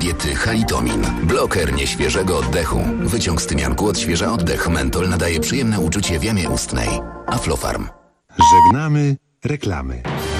diety Halitomin. Bloker nieświeżego oddechu. Wyciąg z tymianku odświeża oddech. Mentol nadaje przyjemne uczucie w jamie ustnej. Aflofarm. Żegnamy reklamy.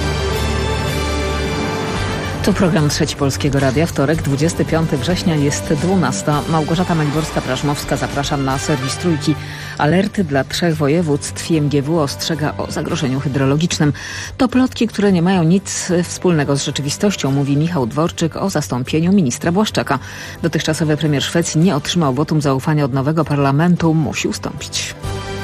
To program Trzeci Polskiego Radia. Wtorek, 25 września, jest 12. Małgorzata Maliborska-Prażmowska. Zapraszam na serwis Trójki. Alerty dla 3 województw. IMGW ostrzega o zagrożeniu hydrologicznym. To plotki, które nie mają nic wspólnego z rzeczywistością, mówi Michał Dworczyk o zastąpieniu ministra Błaszczaka. Dotychczasowy premier Szwecji nie otrzymał wotum zaufania od nowego parlamentu. Musi ustąpić.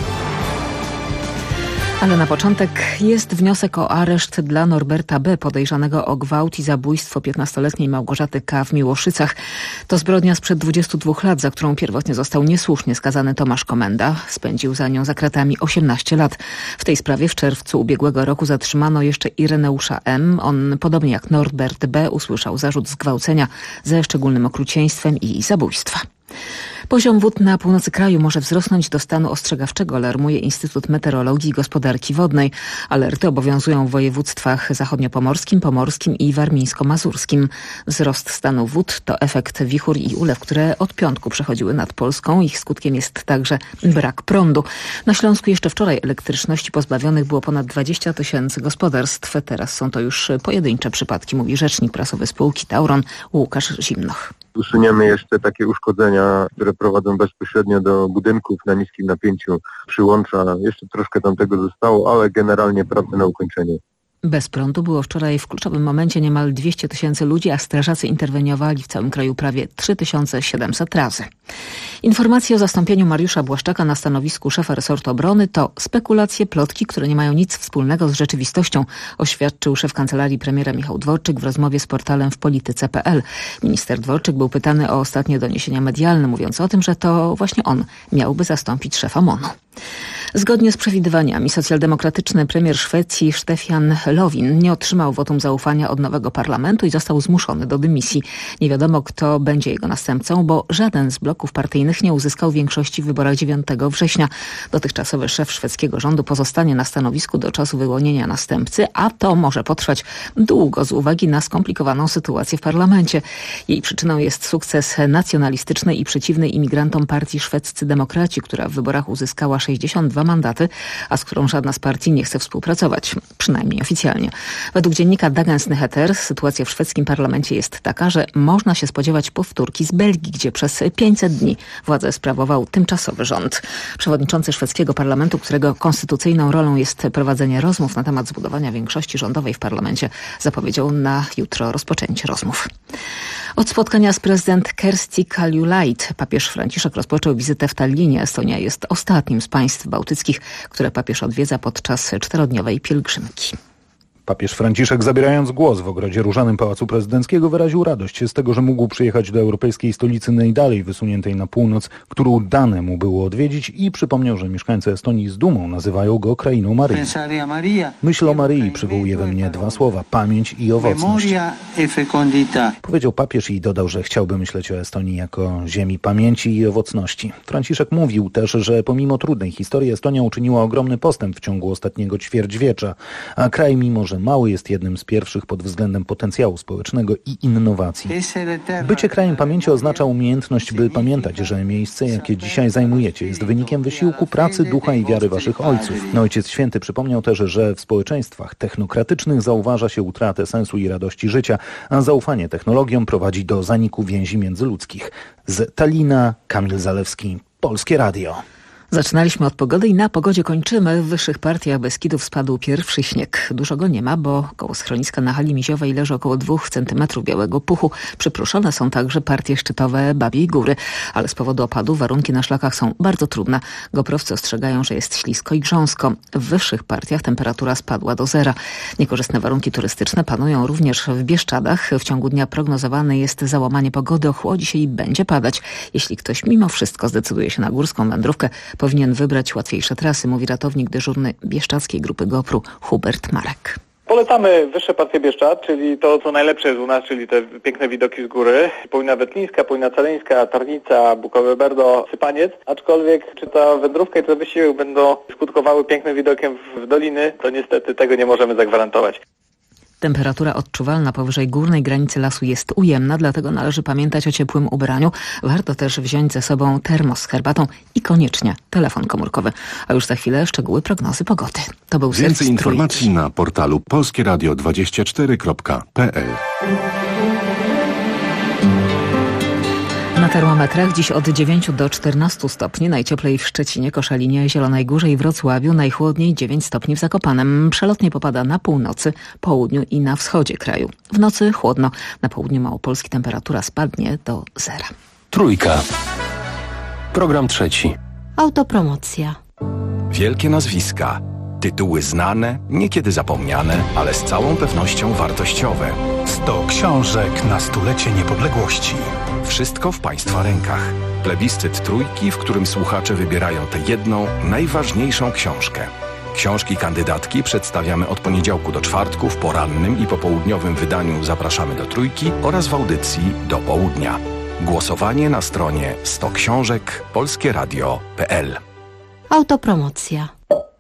Ale na początek jest wniosek o areszt dla Norberta B., podejrzanego o gwałt i zabójstwo 15-letniej Małgorzaty K. w Miłoszycach. To zbrodnia sprzed 22 lat, za którą pierwotnie został niesłusznie skazany Tomasz Komenda. Spędził za nią za kratami 18 lat. W tej sprawie w czerwcu ubiegłego roku zatrzymano jeszcze Ireneusza M. On, podobnie jak Norbert B., usłyszał zarzut zgwałcenia ze szczególnym okrucieństwem i zabójstwa. Poziom wód na północy kraju może wzrosnąć do stanu ostrzegawczego, alarmuje Instytut Meteorologii i Gospodarki Wodnej. Alerty obowiązują w województwach zachodniopomorskim, pomorskim i warmińsko-mazurskim. Wzrost stanu wód to efekt wichur i ulew, które od piątku przechodziły nad Polską. Ich skutkiem jest także brak prądu. Na Śląsku jeszcze wczoraj elektryczności pozbawionych było ponad 20 000 gospodarstw. Teraz są to już pojedyncze przypadki, mówi rzecznik prasowy spółki Tauron Łukasz Zimnoch. Usuniemy jeszcze takie uszkodzenia, które prowadzą bezpośrednio do budynków na niskim napięciu, przyłącza. Jeszcze troszkę tam tego zostało, ale generalnie prace na ukończenie. Bez prądu było wczoraj w kluczowym momencie niemal 200 000 ludzi, a strażacy interweniowali w całym kraju prawie 3700 razy. Informacje o zastąpieniu Mariusza Błaszczaka na stanowisku szefa resortu obrony to spekulacje, plotki, które nie mają nic wspólnego z rzeczywistością, oświadczył szef kancelarii premiera Michał Dworczyk w rozmowie z portalem wpolityce.pl. Minister Dworczyk był pytany o ostatnie doniesienia medialne, mówiąc o tym, że to właśnie on miałby zastąpić szefa MON-u. Zgodnie z przewidywaniami socjaldemokratyczny premier Szwecji Stefan Löfven nie otrzymał wotum zaufania od nowego parlamentu i został zmuszony do dymisji. Nie wiadomo, kto będzie jego następcą, bo żaden z bloków partyjnych nie uzyskał większości w wyborach 9 września. Dotychczasowy szef szwedzkiego rządu pozostanie na stanowisku do czasu wyłonienia następcy, a to może potrwać długo z uwagi na skomplikowaną sytuację w parlamencie. Jej przyczyną jest sukces nacjonalistycznej i przeciwnej imigrantom partii Szwedzcy Demokraci, która w wyborach uzyskała 62 mandaty, a z którą żadna z partii nie chce współpracować, przynajmniej oficjalnie. Według dziennika Dagens Nyheter sytuacja w szwedzkim parlamencie jest taka, że można się spodziewać powtórki z Belgii, gdzie przez 500 dni władzę sprawował tymczasowy rząd. Przewodniczący szwedzkiego parlamentu, którego konstytucyjną rolą jest prowadzenie rozmów na temat zbudowania większości rządowej w parlamencie, zapowiedział na jutro rozpoczęcie rozmów. Od spotkania z prezydent Kersti Kaljulaid papież Franciszek rozpoczął wizytę w Tallinie. Estonia jest ostatnim z państw bałtyckich, które papież odwiedza podczas 4-dniowej pielgrzymki. Papież Franciszek, zabierając głos w ogrodzie różanym Pałacu Prezydenckiego, wyraził radość z tego, że mógł przyjechać do europejskiej stolicy najdalej wysuniętej na północ, którą dane mu było odwiedzić, i przypomniał, że mieszkańcy Estonii z dumą nazywają go krainą Maryi. Myśl o Maryi przywołuje we mnie 2 słowa: pamięć i owocność. Powiedział papież i dodał, że chciałby myśleć o Estonii jako ziemi pamięci i owocności. Franciszek mówił też, że pomimo trudnej historii Estonia uczyniła ogromny postęp w ciągu ostatniego ćwierćwiecza, a kraj, mimo że mały, jest jednym z pierwszych pod względem potencjału społecznego i innowacji. Bycie krajem pamięci oznacza umiejętność, by pamiętać, że miejsce, jakie dzisiaj zajmujecie, jest wynikiem wysiłku, pracy, ducha i wiary waszych ojców. Ojciec Święty przypomniał też, że w społeczeństwach technokratycznych zauważa się utratę sensu i radości życia, a zaufanie technologiom prowadzi do zaniku więzi międzyludzkich. Z Tallina Kamil Zalewski, Polskie Radio. Zaczynaliśmy od pogody i na pogodzie kończymy. W wyższych partiach Beskidów spadł pierwszy śnieg. Dużo go nie ma, bo koło schroniska na hali Miziowej leży około 2 cm białego puchu. Przyprószone są także partie szczytowe Babiej Góry, ale z powodu opadu warunki na szlakach są bardzo trudne. Goprowcy ostrzegają, że jest ślisko i grząsko. W wyższych partiach temperatura spadła do 0. Niekorzystne warunki turystyczne panują również w Bieszczadach. W ciągu dnia prognozowane jest załamanie pogody, ochłodzi się i będzie padać. Jeśli ktoś mimo wszystko zdecyduje się na górską wędrówkę, powinien wybrać łatwiejsze trasy, mówi ratownik dyżurny bieszczadzkiej grupy GoPru Hubert Marek. Polecamy wyższe partie Bieszczad, czyli to, co najlepsze jest u nas, czyli te piękne widoki z góry. Polina Wetlińska, Polina Celeńska, Tarnica, Bukowe Berdo, Sypaniec. Aczkolwiek czy ta wędrówka i ten wysiłek będą skutkowały pięknym widokiem w doliny, to niestety tego nie możemy zagwarantować. Temperatura odczuwalna powyżej górnej granicy lasu jest ujemna, dlatego należy pamiętać o ciepłym ubraniu. Warto też wziąć ze sobą termos z herbatą i koniecznie telefon komórkowy. A już za chwilę szczegóły prognozy pogody. To był Więcej serwis informacji Trójki. na portalu polskieradio24.pl. Na termometrach dziś od 9 do 14 stopni, najcieplej w Szczecinie, Koszalinie, Zielonej Górze i Wrocławiu, najchłodniej 9 stopni w Zakopanem. Przelotnie popada na północy, południu i na wschodzie kraju. W nocy chłodno, na południu Małopolski temperatura spadnie do zera. Trójka. Program trzeci. Autopromocja. Wielkie nazwiska, tytuły znane, niekiedy zapomniane, ale z całą pewnością wartościowe. 100 książek na stulecie niepodległości. Wszystko w Państwa rękach. Plebiscyt Trójki, w którym słuchacze wybierają tę jedną, najważniejszą książkę. Książki kandydatki przedstawiamy od poniedziałku do czwartku w porannym i popołudniowym wydaniu Zapraszamy do Trójki oraz w audycji do południa. Głosowanie na stronie 100 książek polskieradio.pl. Autopromocja.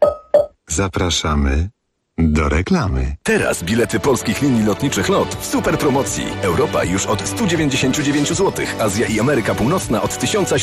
Zapraszamy do reklamy. Teraz bilety polskich linii lotniczych LOT w super promocji. Europa już od 199 zł, Azja i Ameryka Północna od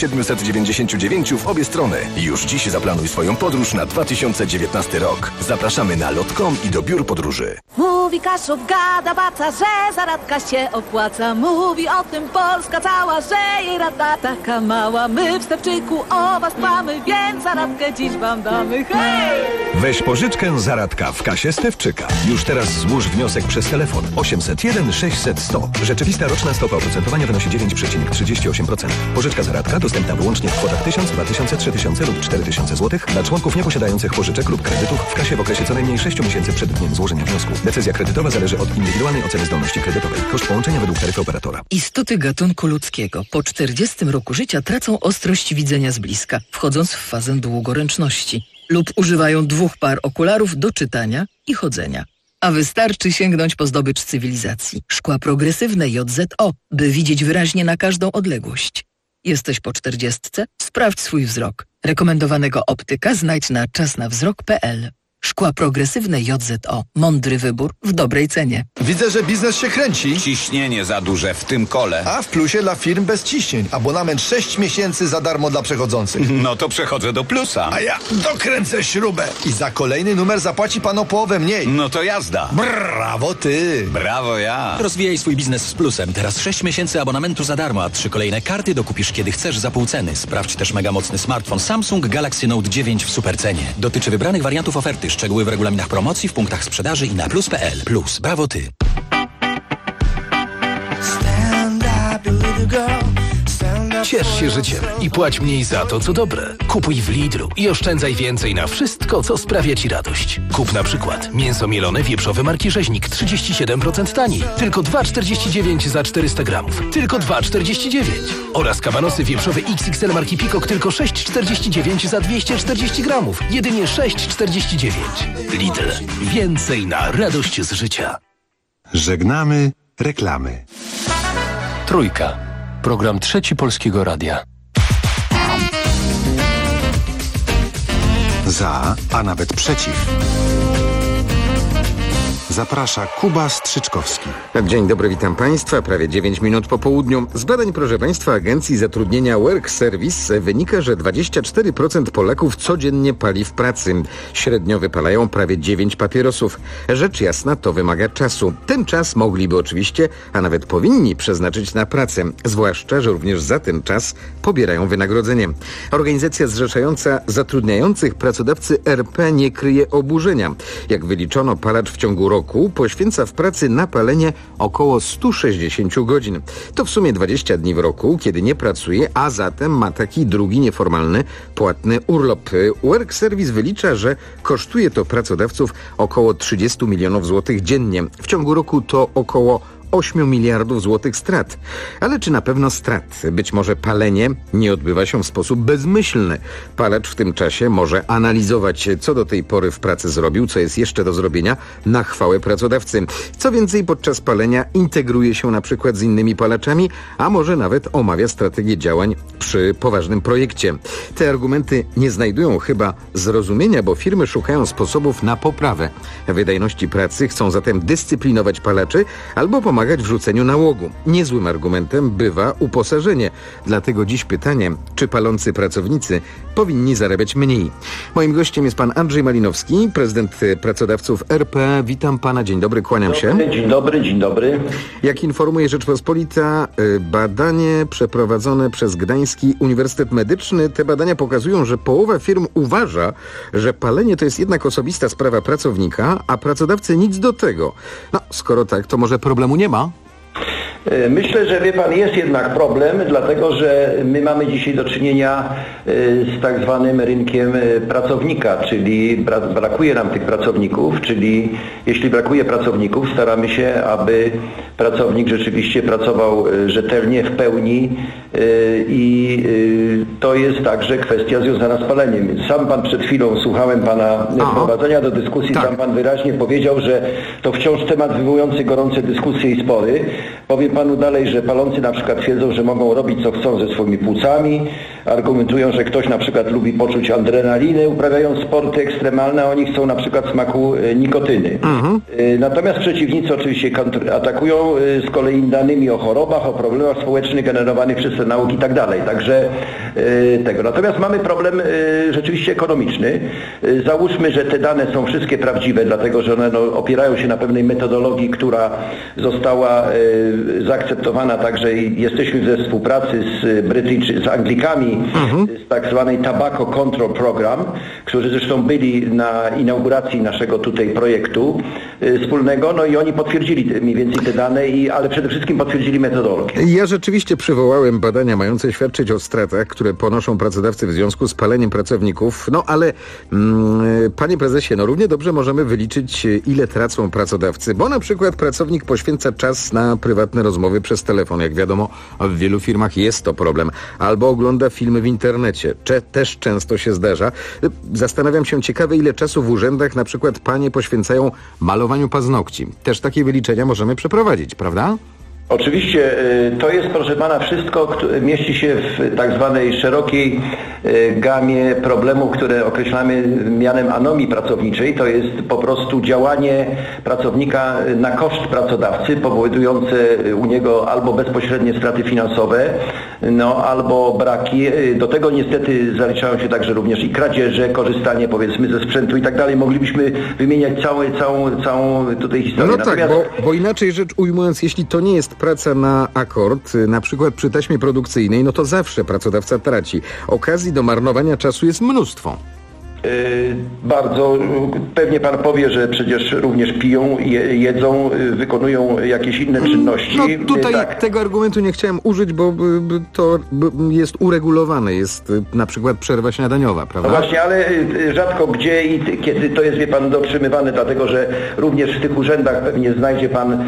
1799 w obie strony. Już dziś zaplanuj swoją podróż na 2019 rok. Zapraszamy na lot.com i do biur podróży. Mówi Kaszub, gada baca, że zaradka się opłaca. Mówi o tym Polska cała, że jej rada taka mała. My w Stepczyku o was dbamy, więc zaradkę dziś wam damy. Hej! Weź pożyczkę zaradka w kasie Stewczyka. Już teraz złóż wniosek przez telefon 801 600 100. Rzeczywista roczna stopa oprocentowania wynosi 9,38%. Pożyczka zaradka dostępna wyłącznie w kwotach 1000, 2000, 3000 lub 4000 zł dla członków nieposiadających pożyczek lub kredytów w kasie w okresie co najmniej 6 miesięcy przed dniem złożenia wniosku. Decyzja kredytowa zależy od indywidualnej oceny zdolności kredytowej. Koszt połączenia według taryfy operatora. Istoty gatunku ludzkiego po 40 roku życia tracą ostrość widzenia z bliska, wchodząc w fazę długoręczności. Lub używają 2 par okularów do czytania i chodzenia. A wystarczy sięgnąć po zdobycz cywilizacji. Szkła progresywne JZO, by widzieć wyraźnie na każdą odległość. Jesteś po 40? Sprawdź swój wzrok. Rekomendowanego optyka znajdź na czasnawzrok.pl. Szkła progresywne JZO. Mądry wybór w dobrej cenie. Widzę, że biznes się kręci. Ciśnienie za duże w tym kole. A w plusie dla firm bez ciśnień. Abonament 6 miesięcy za darmo dla przechodzących. No to przechodzę do plusa. A ja dokręcę śrubę. I za kolejny numer zapłaci pan o połowę mniej. No to jazda. Brawo ty. Brawo ja. Rozwijaj swój biznes z plusem. Teraz 6 miesięcy abonamentu za darmo, a 3 kolejne karty dokupisz kiedy chcesz za pół ceny. Sprawdź też mega mocny smartfon Samsung Galaxy Note 9 w supercenie. Dotyczy wybranych wariantów oferty. Szczegóły w regulaminach promocji, w punktach sprzedaży i na plus.pl. Plus. Brawo ty. Ciesz się życiem i płać mniej za to, co dobre. Kupuj w Lidlu i oszczędzaj więcej na wszystko, co sprawia Ci radość. Kup na przykład mięso mielone wieprzowe marki Rzeźnik 37% taniej. Tylko 2,49 za 400 gramów. Tylko 2,49. Oraz kabanosy wieprzowe XXL marki Peacock tylko 6,49 za 240 gramów. Jedynie 6,49. Lidl. Więcej na radość z życia. Żegnamy reklamy. Trójka. Program trzeci Polskiego Radia. Za, a nawet przeciw. Zaprasza Kuba Strzyczkowski. Dzień dobry, witam Państwa. Prawie 9 minut po południu. Z badań, proszę Państwa, Agencji Zatrudnienia Work Service wynika, że 24% Polaków codziennie pali w pracy. Średnio wypalają prawie 9 papierosów. Rzecz jasna, to wymaga czasu. Ten czas mogliby oczywiście, a nawet powinni przeznaczyć na pracę. Zwłaszcza, że również za ten czas pobierają wynagrodzenie. Organizacja zrzeszająca zatrudniających pracodawcy RP nie kryje oburzenia. Jak wyliczono, palacz w ciągu roku poświęca w pracy na palenie około 160 godzin. To w sumie 20 dni w roku, kiedy nie pracuje, a zatem ma taki drugi nieformalny, płatny urlop. Work Service wylicza, że kosztuje to pracodawców około 30 milionów złotych dziennie. W ciągu roku to około 8 miliardów złotych strat. Ale czy na pewno strat? Być może palenie nie odbywa się w sposób bezmyślny. Palacz w tym czasie może analizować, co do tej pory w pracy zrobił, co jest jeszcze do zrobienia na chwałę pracodawcy. Co więcej, podczas palenia integruje się na przykład z innymi palaczami, a może nawet omawia strategię działań w przy poważnym projekcie. Te argumenty nie znajdują chyba zrozumienia, bo firmy szukają sposobów na poprawę wydajności pracy, chcą zatem dyscyplinować palaczy albo pomagać w rzuceniu nałogu. Niezłym argumentem bywa uposażenie. Dlatego dziś pytanie, czy palący pracownicy powinni zarabiać mniej. Moim gościem jest pan Andrzej Malinowski, prezydent Pracodawców RP. Witam pana, dzień dobry, kłaniam się. Dzień dobry. Jak informuje Rzeczpospolita, badanie przeprowadzone przez Gdański Uniwersytet Medyczny, te badania pokazują, że połowa firm uważa, że palenie to jest jednak osobista sprawa pracownika, a pracodawcy nic do tego. No, skoro tak, to może problemu nie ma? Myślę, że wie pan, jest jednak problem, dlatego że my mamy dzisiaj do czynienia z tak zwanym rynkiem pracownika, czyli brakuje nam tych pracowników, czyli jeśli brakuje pracowników, staramy się, aby pracownik rzeczywiście pracował rzetelnie, w pełni i to jest także kwestia związana z paleniem. Sam pan przed chwilą, słuchałem pana wprowadzenia do dyskusji, sam pan wyraźnie powiedział, że to wciąż temat wywołujący gorące dyskusje i spory. Powiem panu dalej, że palący na przykład twierdzą, że mogą robić co chcą ze swoimi płucami, argumentują, że ktoś na przykład lubi poczuć adrenalinę, uprawiają sporty ekstremalne, a oni chcą na przykład smaku nikotyny. Natomiast przeciwnicy oczywiście atakują z kolei danymi o chorobach, o problemach społecznych generowanych przez te nauki i tak dalej. Także tego. Natomiast mamy problem rzeczywiście ekonomiczny. Załóżmy, że te dane są wszystkie prawdziwe, dlatego że one opierają się na pewnej metodologii, która została zaakceptowana także i jesteśmy we współpracy z Anglikami, z tak zwanej Tobacco Control Program, którzy zresztą byli na inauguracji naszego tutaj projektu wspólnego, no i oni potwierdzili mniej więcej te dane, ale przede wszystkim potwierdzili metodologię. Ja rzeczywiście przywołałem badania mające świadczyć o stratach, które ponoszą pracodawcy w związku z paleniem pracowników, no ale panie prezesie, no równie dobrze możemy wyliczyć, ile tracą pracodawcy, bo na przykład pracownik poświęca czas na prywatne rozmowy przez telefon. Jak wiadomo, w wielu firmach jest to problem. Albo ogląda filmy w internecie. Też często się zdarza. Zastanawiam się, ciekawe, ile czasu w urzędach na przykład panie poświęcają malowaniu paznokci. Też takie wyliczenia możemy przeprowadzić, prawda? Oczywiście to jest, proszę pana, wszystko mieści się w tak zwanej szerokiej gamie problemów, które określamy mianem anomii pracowniczej. To jest po prostu działanie pracownika na koszt pracodawcy, powodujące u niego albo bezpośrednie straty finansowe, albo braki. Do tego niestety zaliczają się także również i kradzieże, korzystanie powiedzmy ze sprzętu i tak dalej. Moglibyśmy wymieniać całą tutaj historię. No tak, bo inaczej rzecz ujmując, jeśli to nie jest praca na akord, na przykład przy taśmie produkcyjnej, no to zawsze pracodawca traci. Okazji do marnowania czasu jest mnóstwo. Bardzo. Pewnie pan powie, że przecież również piją, jedzą, wykonują jakieś inne czynności. No tutaj tego argumentu nie chciałem użyć, bo to jest uregulowane. Jest na przykład przerwa śniadaniowa, prawda? No właśnie, ale rzadko gdzie i kiedy to jest, wie pan, dotrzymywane, dlatego że również w tych urzędach pewnie znajdzie pan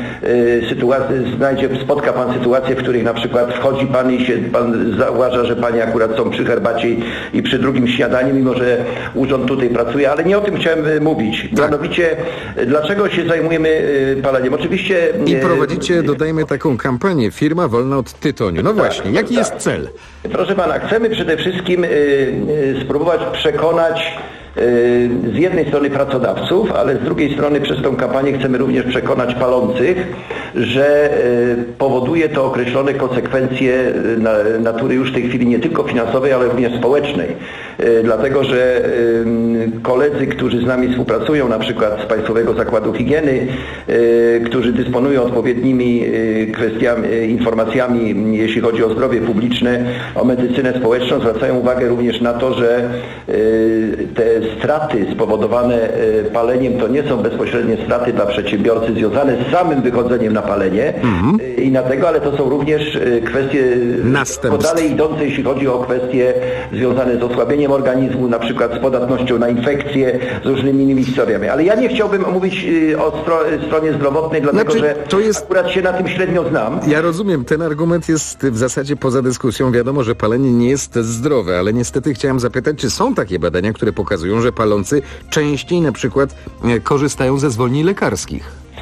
spotka pan sytuacje, w których na przykład wchodzi pan i pan zauważa, że panie akurat są przy herbacie i przy drugim śniadaniu, mimo że urząd tutaj pracuje, ale nie o tym chciałem mówić. Mianowicie, dlaczego się zajmujemy paleniem? Oczywiście... I prowadzicie, dodajmy, taką kampanię Firma wolna od tytoniu. No właśnie, jaki jest cel? Proszę pana, chcemy przede wszystkim spróbować przekonać z jednej strony pracodawców, ale z drugiej strony przez tą kampanię chcemy również przekonać palących, że powoduje to określone konsekwencje natury już w tej chwili nie tylko finansowej, ale również społecznej. Dlatego, że koledzy, którzy z nami współpracują, na przykład z Państwowego Zakładu Higieny, którzy dysponują odpowiednimi informacjami, jeśli chodzi o zdrowie publiczne, o medycynę społeczną, zwracają uwagę również na to, że te straty spowodowane paleniem to nie są bezpośrednie straty dla przedsiębiorcy związane z samym wychodzeniem na palenie i na tego, ale to są również kwestie dalej idące, jeśli chodzi o kwestie związane z osłabieniem organizmu, na przykład z podatnością na infekcje, z różnymi innymi historiami. Ale ja nie chciałbym mówić o stronie zdrowotnej, dlatego że akurat się na tym średnio znam. Ja rozumiem, ten argument jest w zasadzie poza dyskusją. Wiadomo, że palenie nie jest zdrowe, ale niestety chciałem zapytać, czy są takie badania, które pokazują, że palący częściej na przykład korzystają ze zwolnień lekarskich?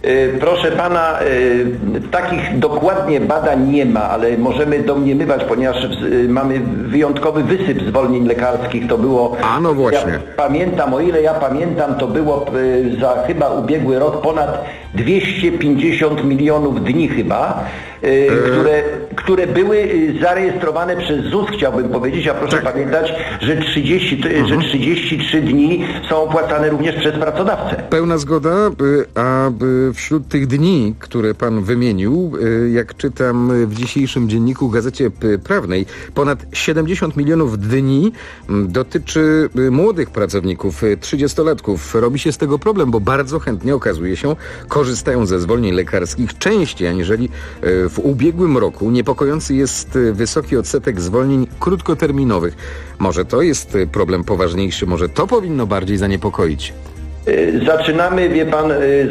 Proszę pana, takich dokładnie badań nie ma, ale możemy domniemywać, ponieważ mamy wyjątkowy wysyp zwolnień lekarskich. To było... A no właśnie. Ja pamiętam, o ile ja pamiętam, to było za chyba ubiegły rok ponad 250 milionów dni chyba, które były zarejestrowane przez ZUS, chciałbym powiedzieć, a proszę pamiętać, że 33 dni są opłacane również przez pracodawcę. Pełna zgoda, a wśród tych dni, które pan wymienił, jak czytam w dzisiejszym dzienniku Gazecie Prawnej, ponad 70 milionów dni dotyczy młodych pracowników, 30-latków. Robi się z tego problem, bo bardzo chętnie, okazuje się, korzystają ze zwolnień lekarskich częściej aniżeli w ubiegłym roku. Niepokojący jest wysoki odsetek zwolnień krótkoterminowych. Może to jest problem poważniejszy, może to powinno bardziej zaniepokoić. Zaczynamy, wie pan,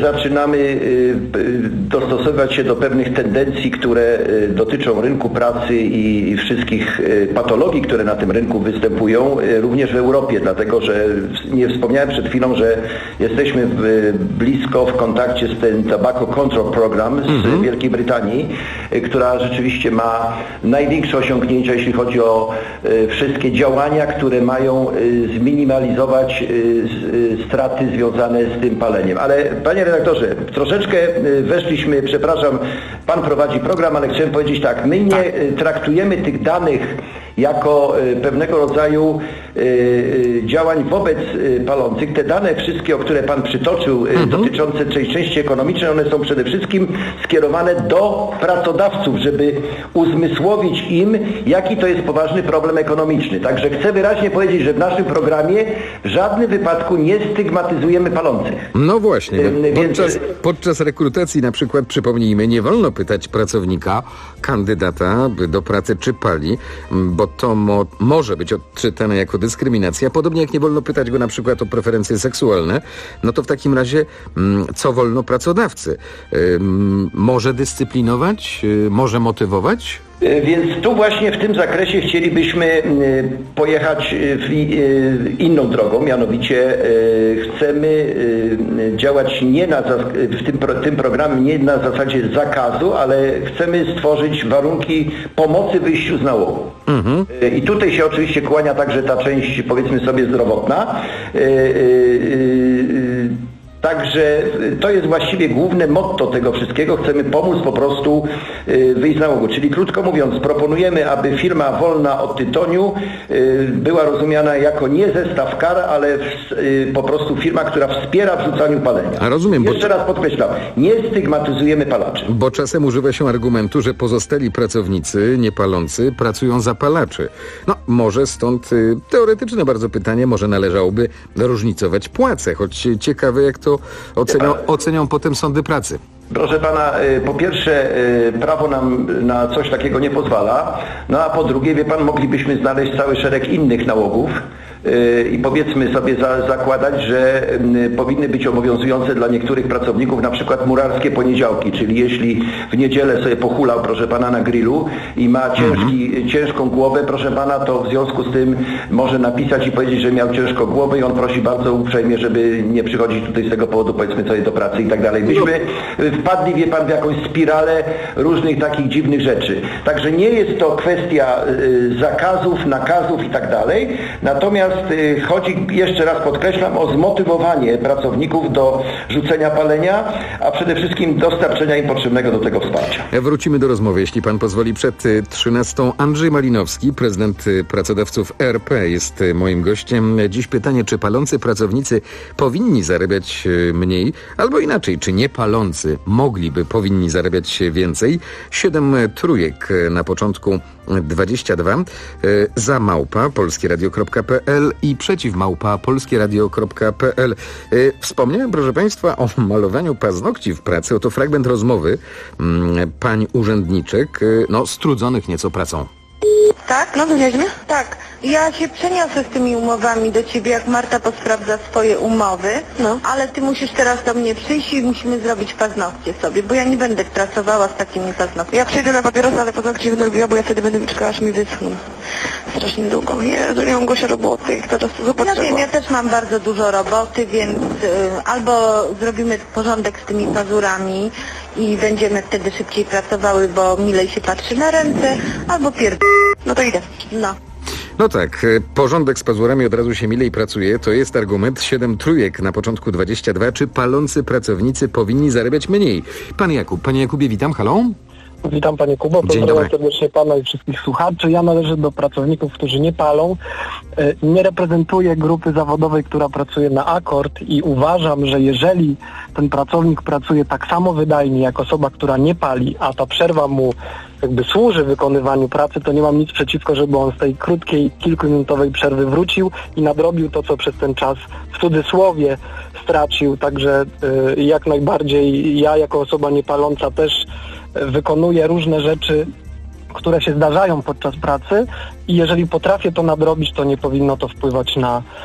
dostosowywać się do pewnych tendencji, które dotyczą rynku pracy i wszystkich patologii, które na tym rynku występują, również w Europie, dlatego że nie wspomniałem przed chwilą, że jesteśmy blisko w kontakcie z tym Tobacco Control Program z Wielkiej Brytanii, która rzeczywiście ma największe osiągnięcia, jeśli chodzi o wszystkie działania, które mają zminimalizować straty związane z tym paleniem. Ale panie redaktorze, troszeczkę weszliśmy, przepraszam, pan prowadzi program, ale chciałem powiedzieć tak, my nie traktujemy tych danych jako pewnego rodzaju działań wobec palących. Te dane wszystkie, o które pan przytoczył, dotyczące tej części ekonomicznej, one są przede wszystkim skierowane do pracodawców, żeby uzmysłowić im, jaki to jest poważny problem ekonomiczny. Także chcę wyraźnie powiedzieć, że w naszym programie w żadnym wypadku nie stygmatyzujemy palących. No właśnie, podczas rekrutacji na przykład, przypomnijmy, nie wolno pytać pracownika, kandydata do pracy, czy pali, bo to może być odczytane jako dyskryminacja. Podobnie jak nie wolno pytać go na przykład o preferencje seksualne, no to w takim razie co wolno pracodawcy? Może dyscyplinować? Może motywować? Więc tu właśnie w tym zakresie chcielibyśmy pojechać inną drogą, mianowicie chcemy działać nie w tym programie nie na zasadzie zakazu, ale chcemy stworzyć warunki pomocy w wyjściu z nałogu. I tutaj się oczywiście kłania także ta część, powiedzmy sobie, zdrowotna. Także to jest właściwie główne motto tego wszystkiego. Chcemy pomóc po prostu wyjść z nałogu. Czyli krótko mówiąc, proponujemy, aby firma wolna od tytoniu była rozumiana jako nie zestaw kar, ale po prostu firma, która wspiera w rzucaniu palenia. A rozumiem. Jeszcze raz podkreślam, nie stygmatyzujemy palaczy. Bo czasem używa się argumentu, że pozostali pracownicy niepalący pracują za palaczy. No może stąd teoretyczne bardzo pytanie, może należałoby różnicować płace, choć ciekawe jak to ocenią potem sądy pracy. Proszę pana, po pierwsze prawo nam na coś takiego nie pozwala, no a po drugie, wie pan, moglibyśmy znaleźć cały szereg innych nałogów i powiedzmy sobie zakładać, że powinny być obowiązujące dla niektórych pracowników na przykład murarskie poniedziałki, czyli jeśli w niedzielę sobie pochulał, proszę pana, na grillu i ma ciężką głowę, proszę pana, to w związku z tym może napisać i powiedzieć, że miał ciężką głowę i on prosi bardzo uprzejmie, żeby nie przychodzić tutaj z tego powodu, powiedzmy sobie, do pracy i tak dalej. Myśmy wpadli, wie pan, w jakąś spiralę różnych takich dziwnych rzeczy. Także nie jest to kwestia zakazów, nakazów i tak dalej, natomiast chodzi, jeszcze raz podkreślam, o zmotywowanie pracowników do rzucenia palenia, a przede wszystkim dostarczenia im potrzebnego do tego wsparcia. Wrócimy do rozmowy, jeśli pan pozwoli. Przed 13:00 Andrzej Malinowski, prezydent pracodawców RP, jest moim gościem. Dziś pytanie, czy palący pracownicy powinni zarabiać mniej, albo inaczej, czy niepalący powinni zarabiać więcej. 7 trójek na początku 22 za @polskieradio.pl i przeciw @polskieradio.pl. Wspomniałem, proszę państwa, o malowaniu paznokci w pracy. Oto fragment rozmowy pań urzędniczek, strudzonych nieco pracą. Tak? No to mnie? Tak. Ja się przeniosę z tymi umowami do ciebie, jak Marta posprawdza swoje umowy, ale ty musisz teraz do mnie przyjść i musimy zrobić paznokcie sobie, bo ja nie będę pracowała z takimi paznokciami. Ja przejdę na papierosa, ale paznokcie będę robiła, bo ja wtedy będę czekała, aż mi wyschną. Strasznie długo. Jezu, nie mam Gosia roboty, teraz to zobaczyła. Ja wiem, ja też mam bardzo dużo roboty, więc albo zrobimy porządek z tymi pazurami i będziemy wtedy szybciej pracowały, bo milej się patrzy na ręce, albo No to idę. No tak, porządek z pazurami od razu się milej pracuje, to jest argument. 7 trójek na początku 22. Czy palący pracownicy powinni zarabiać mniej? Pan Jakub. Panie Jakubie, witam, halo? Witam Panie Kubo, pozdrawiam serdecznie Pana i wszystkich słuchaczy. Ja należę do pracowników, którzy nie palą. Nie reprezentuję grupy zawodowej, która pracuje na akord i uważam, że jeżeli ten pracownik pracuje tak samo wydajnie jak osoba, która nie pali, a ta przerwa mu jakby służy wykonywaniu pracy, to nie mam nic przeciwko, żeby on z tej krótkiej, kilkuminutowej przerwy wrócił i nadrobił to, co przez ten czas w cudzysłowie stracił. Także jak najbardziej ja jako osoba niepaląca też wykonuję różne rzeczy, które się zdarzają podczas pracy i jeżeli potrafię to nadrobić, to nie powinno to wpływać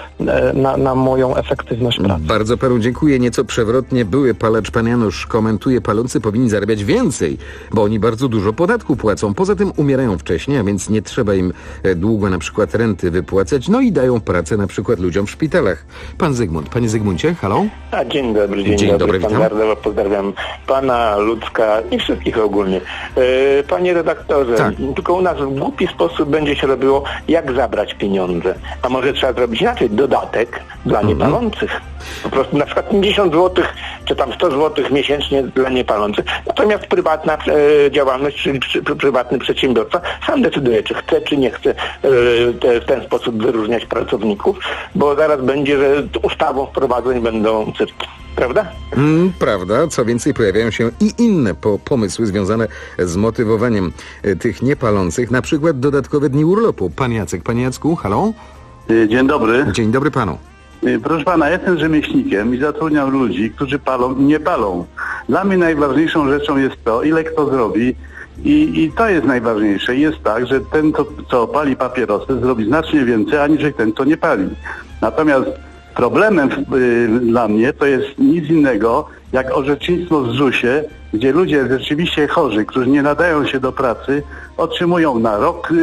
na moją efektywność pracy. Bardzo panu dziękuję. Nieco przewrotnie były palacz pan Janusz komentuje, palący powinni zarabiać więcej, bo oni bardzo dużo podatku płacą. Poza tym umierają wcześniej, a więc nie trzeba im długo na przykład renty wypłacać, no i dają pracę na przykład ludziom w szpitalach. Pan Zygmunt. Panie Zygmuncie, halo? Dzień dobry, dzień dobry. Standardowo pozdrawiam pana, Ludzka i wszystkich ogólnie. Panie redaktorze, tylko u nas w głupi sposób będzie się robiło, jak zabrać pieniądze. A może trzeba zrobić inaczej, dodatek dla niepalących. Po prostu na przykład 50 zł, czy tam 100 zł miesięcznie dla niepalących. Natomiast prywatna działalność, czyli prywatny przedsiębiorca sam decyduje, czy chce, czy nie chce w ten sposób wyróżniać pracowników, bo zaraz będzie, że ustawą wprowadzeń będą cyrki. Prawda? Prawda. Co więcej, pojawiają się i inne pomysły związane z motywowaniem tych niepalących, na przykład dodatkowe dni urlopu. Pan Jacek. Panie Jacku, halo? Dzień dobry. Dzień dobry panu. Proszę pana, jestem rzemieślnikiem i zatrudniam ludzi, którzy palą i nie palą. Dla mnie najważniejszą rzeczą jest to, ile kto zrobi i to jest najważniejsze. Jest tak, że ten, co pali papierosy, zrobi znacznie więcej, aniżeli ten, co nie pali. Natomiast problemem dla mnie to jest nic innego jak orzecznictwo w ZUS-ie, gdzie ludzie rzeczywiście chorzy, którzy nie nadają się do pracy, otrzymują na rok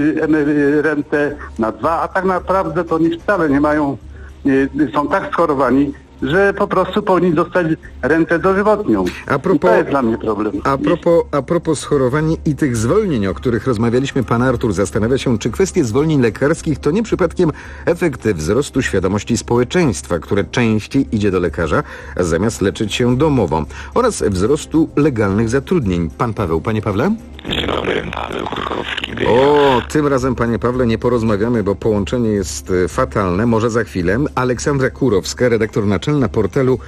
rentę, na 2, a tak naprawdę to oni wcale nie mają, są tak schorowani, że po prostu powinni dostać rentę dożywotnią. To jest dla mnie problem. A propos schorowań i tych zwolnień, o których rozmawialiśmy, pan Artur zastanawia się, czy kwestie zwolnień lekarskich to nie przypadkiem efekt wzrostu świadomości społeczeństwa, które częściej idzie do lekarza, zamiast leczyć się domowo, oraz wzrostu legalnych zatrudnień. Pan Paweł. Panie Pawle? Dzień dobry, Paweł Kurkowski. Tym razem, panie Pawle, nie porozmawiamy, bo połączenie jest fatalne. Może za chwilę. Aleksandra Kurowska, redaktor naczelna portalu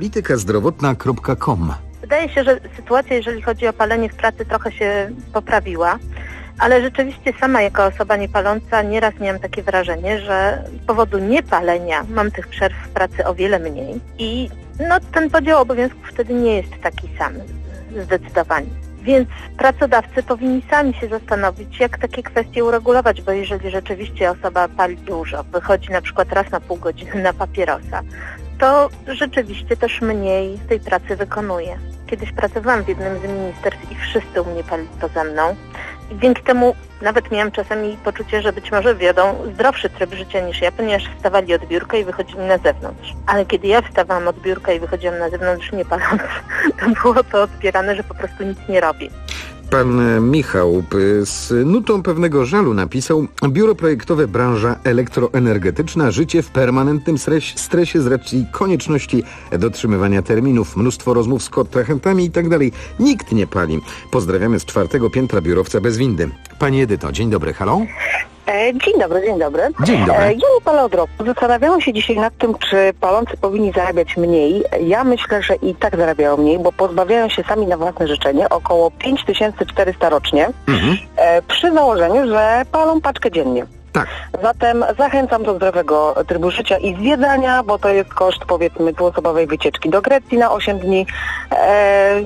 politykazdrowotna.com. Wydaje się, że sytuacja, jeżeli chodzi o palenie w pracy, trochę się poprawiła, ale rzeczywiście sama jako osoba niepaląca nieraz miałam takie wrażenie, że z powodu niepalenia mam tych przerw w pracy o wiele mniej i ten podział obowiązków wtedy nie jest taki sam, zdecydowanie. Więc pracodawcy powinni sami się zastanowić, jak takie kwestie uregulować, bo jeżeli rzeczywiście osoba pali dużo, wychodzi na przykład raz na pół godziny na papierosa, to rzeczywiście też mniej tej pracy wykonuje. Kiedyś pracowałam w jednym z ministerstw i wszyscy u mnie palili poza mną i dzięki temu nawet miałam czasami poczucie, że być może wiodą zdrowszy tryb życia niż ja, ponieważ wstawali od biurka i wychodzili na zewnątrz. Ale kiedy ja wstawałam od biurka i wychodziłam na zewnątrz nie paląc, to było to odbierane, że po prostu nic nie robię. Pan Michał z nutą pewnego żalu napisał: biuro projektowe, branża elektroenergetyczna, życie w permanentnym stresie z racji konieczności dotrzymywania terminów, mnóstwo rozmów z kontrahentami i tak dalej. Nikt nie pali. Pozdrawiamy z 4. piętra biurowca bez windy. Pani Edyto, dzień dobry, halo? Dzień dobry, dzień dobry. Dzień dobry. Ja nie palę od roku. Zastanawiałam się dzisiaj nad tym, czy palący powinni zarabiać mniej. Ja myślę, że i tak zarabiają mniej, bo pozbawiają się sami na własne życzenie około 5400 rocznie, przy założeniu, że palą paczkę dziennie. Tak. Zatem zachęcam do zdrowego trybu życia i zwiedzania, bo to jest koszt, powiedzmy, dwuosobowej wycieczki do Grecji na 8 dni.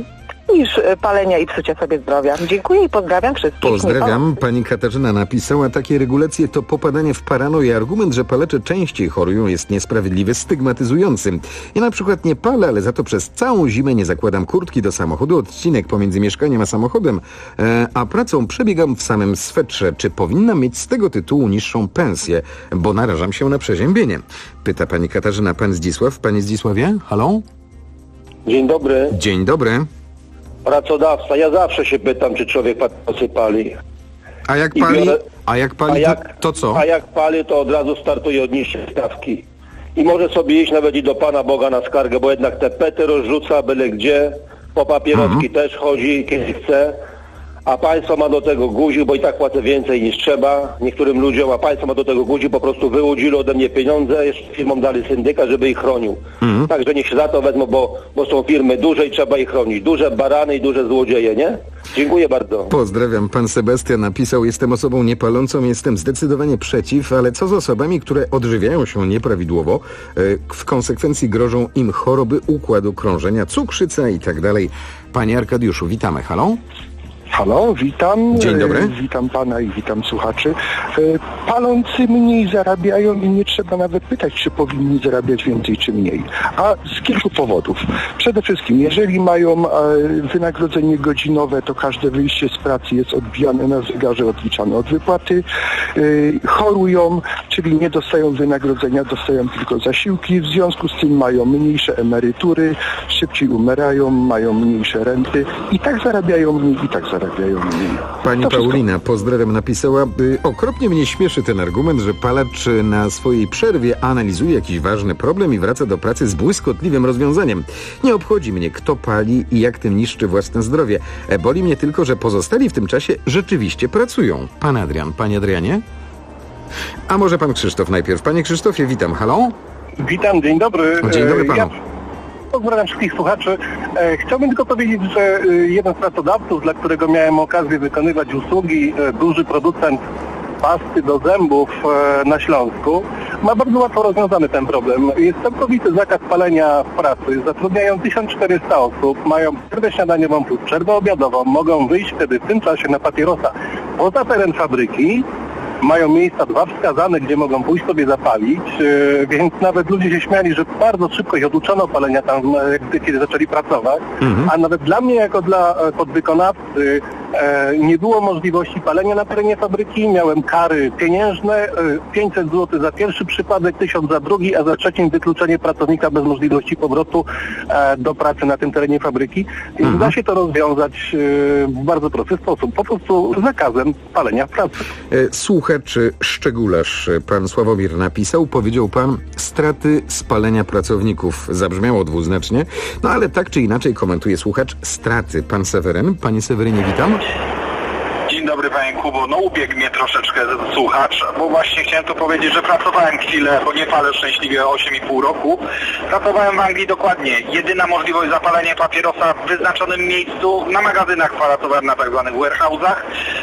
niż palenia i psucia sobie zdrowia. Dziękuję i pozdrawiam wszystkich. Pozdrawiam. Pani Katarzyna napisała, takie regulacje to popadanie w paranoję. Argument, że palacze częściej chorują, jest niesprawiedliwy, stygmatyzujący. Ja na przykład nie palę, ale za to przez całą zimę nie zakładam kurtki do samochodu. Odcinek pomiędzy mieszkaniem a samochodem, a pracą przebiegam w samym swetrze. Czy powinnam mieć z tego tytułu niższą pensję, bo narażam się na przeziębienie? Pyta pani Katarzyna. Pan Zdzisław. Panie Zdzisławie, halo? Dzień dobry. Dzień dobry. Pracodawca. Ja zawsze się pytam, czy człowiek papierosy pali. A jak pali? To co? A jak pali, to od razu startuje od niższej stawki. I może sobie iść nawet i do Pana Boga na skargę, bo jednak te pety rozrzuca byle gdzie, po papieroski też chodzi, kiedy chce, a państwo ma do tego guzik, bo i tak płacę więcej niż trzeba niektórym ludziom, a państwo ma do tego guzik, po prostu wyłudzili ode mnie pieniądze, jeszcze firmom dali syndyka, żeby ich chronił. Także niech się za to wezmą, bo są firmy duże i trzeba ich chronić. Duże barany i duże złodzieje, nie? Dziękuję bardzo. Pozdrawiam. Pan Sebastian napisał, jestem osobą niepalącą, jestem zdecydowanie przeciw, ale co z osobami, które odżywiają się nieprawidłowo? W konsekwencji grożą im choroby układu krążenia, cukrzyca i tak dalej. Panie Arkadiuszu, witamy. Halo? Halo, witam. Dzień dobry. Witam pana i witam słuchaczy. Palący mniej zarabiają i nie trzeba nawet pytać, czy powinni zarabiać więcej, czy mniej. A z kilku powodów. Przede wszystkim, jeżeli mają wynagrodzenie godzinowe, to każde wyjście z pracy jest odbijane na zegarze, odliczane od wypłaty. Chorują, czyli nie dostają wynagrodzenia, dostają tylko zasiłki. W związku z tym mają mniejsze emerytury, szybciej umierają, mają mniejsze renty i tak zarabiają mniej, i tak zarabiają mniej. Pani Paulina, pozdrawiam, napisała, okropnie mnie śmieszy ten argument, że palacz na swojej przerwie analizuje jakiś ważny problem i wraca do pracy z błyskotliwym rozwiązaniem. Nie obchodzi mnie, kto pali i jak tym niszczy własne zdrowie. Boli mnie tylko, że pozostali w tym czasie rzeczywiście pracują. Pan Adrian. Panie Adrianie? A może pan Krzysztof najpierw. Panie Krzysztofie, witam. Halo? Witam, dzień dobry. Dzień dobry panu. Pozdrawiam wszystkich słuchaczy. Chciałbym tylko powiedzieć, że jeden z pracodawców, dla którego miałem okazję wykonywać usługi, duży producent pasty do zębów na Śląsku, ma bardzo łatwo rozwiązany ten problem. Jest całkowity zakaz palenia w pracy. Zatrudniają 1400 osób, mają przerwę śniadaniową plus przerwę obiadową. Mogą wyjść wtedy w tym czasie na papierosa poza teren fabryki. Mają miejsca 2 wskazane, gdzie mogą pójść sobie zapalić, więc nawet ludzie się śmiali, że bardzo szybko ich oduczono palenia tam, kiedy zaczęli pracować, a nawet dla mnie, jako dla podwykonawcy, nie było możliwości palenia na terenie fabryki. Miałem kary pieniężne, 500 zł za pierwszy przypadek, 1000 za drugi, a za trzecim wykluczenie pracownika bez możliwości powrotu do pracy na tym terenie fabryki. Więc da się to rozwiązać w bardzo prosty sposób, po prostu zakazem palenia w pracy. Słuchacz Szczególarz, pan Sławomir napisał, powiedział pan, straty spalenia pracowników. Zabrzmiało dwuznacznie, no ale tak czy inaczej komentuje słuchacz, straty. Pan Seweryn. Panie Sewerynie, witam. Dzień dobry panie Kubo. No ubiegł mnie troszeczkę słuchacz, bo właśnie chciałem tu powiedzieć, że pracowałem chwilę, bo nie palę szczęśliwie 8,5 roku. Pracowałem w Anglii dokładnie. Jedyna możliwość zapalenia papierosa w wyznaczonym miejscu, na magazynach pracowałem na tak zwanych warehouse'ach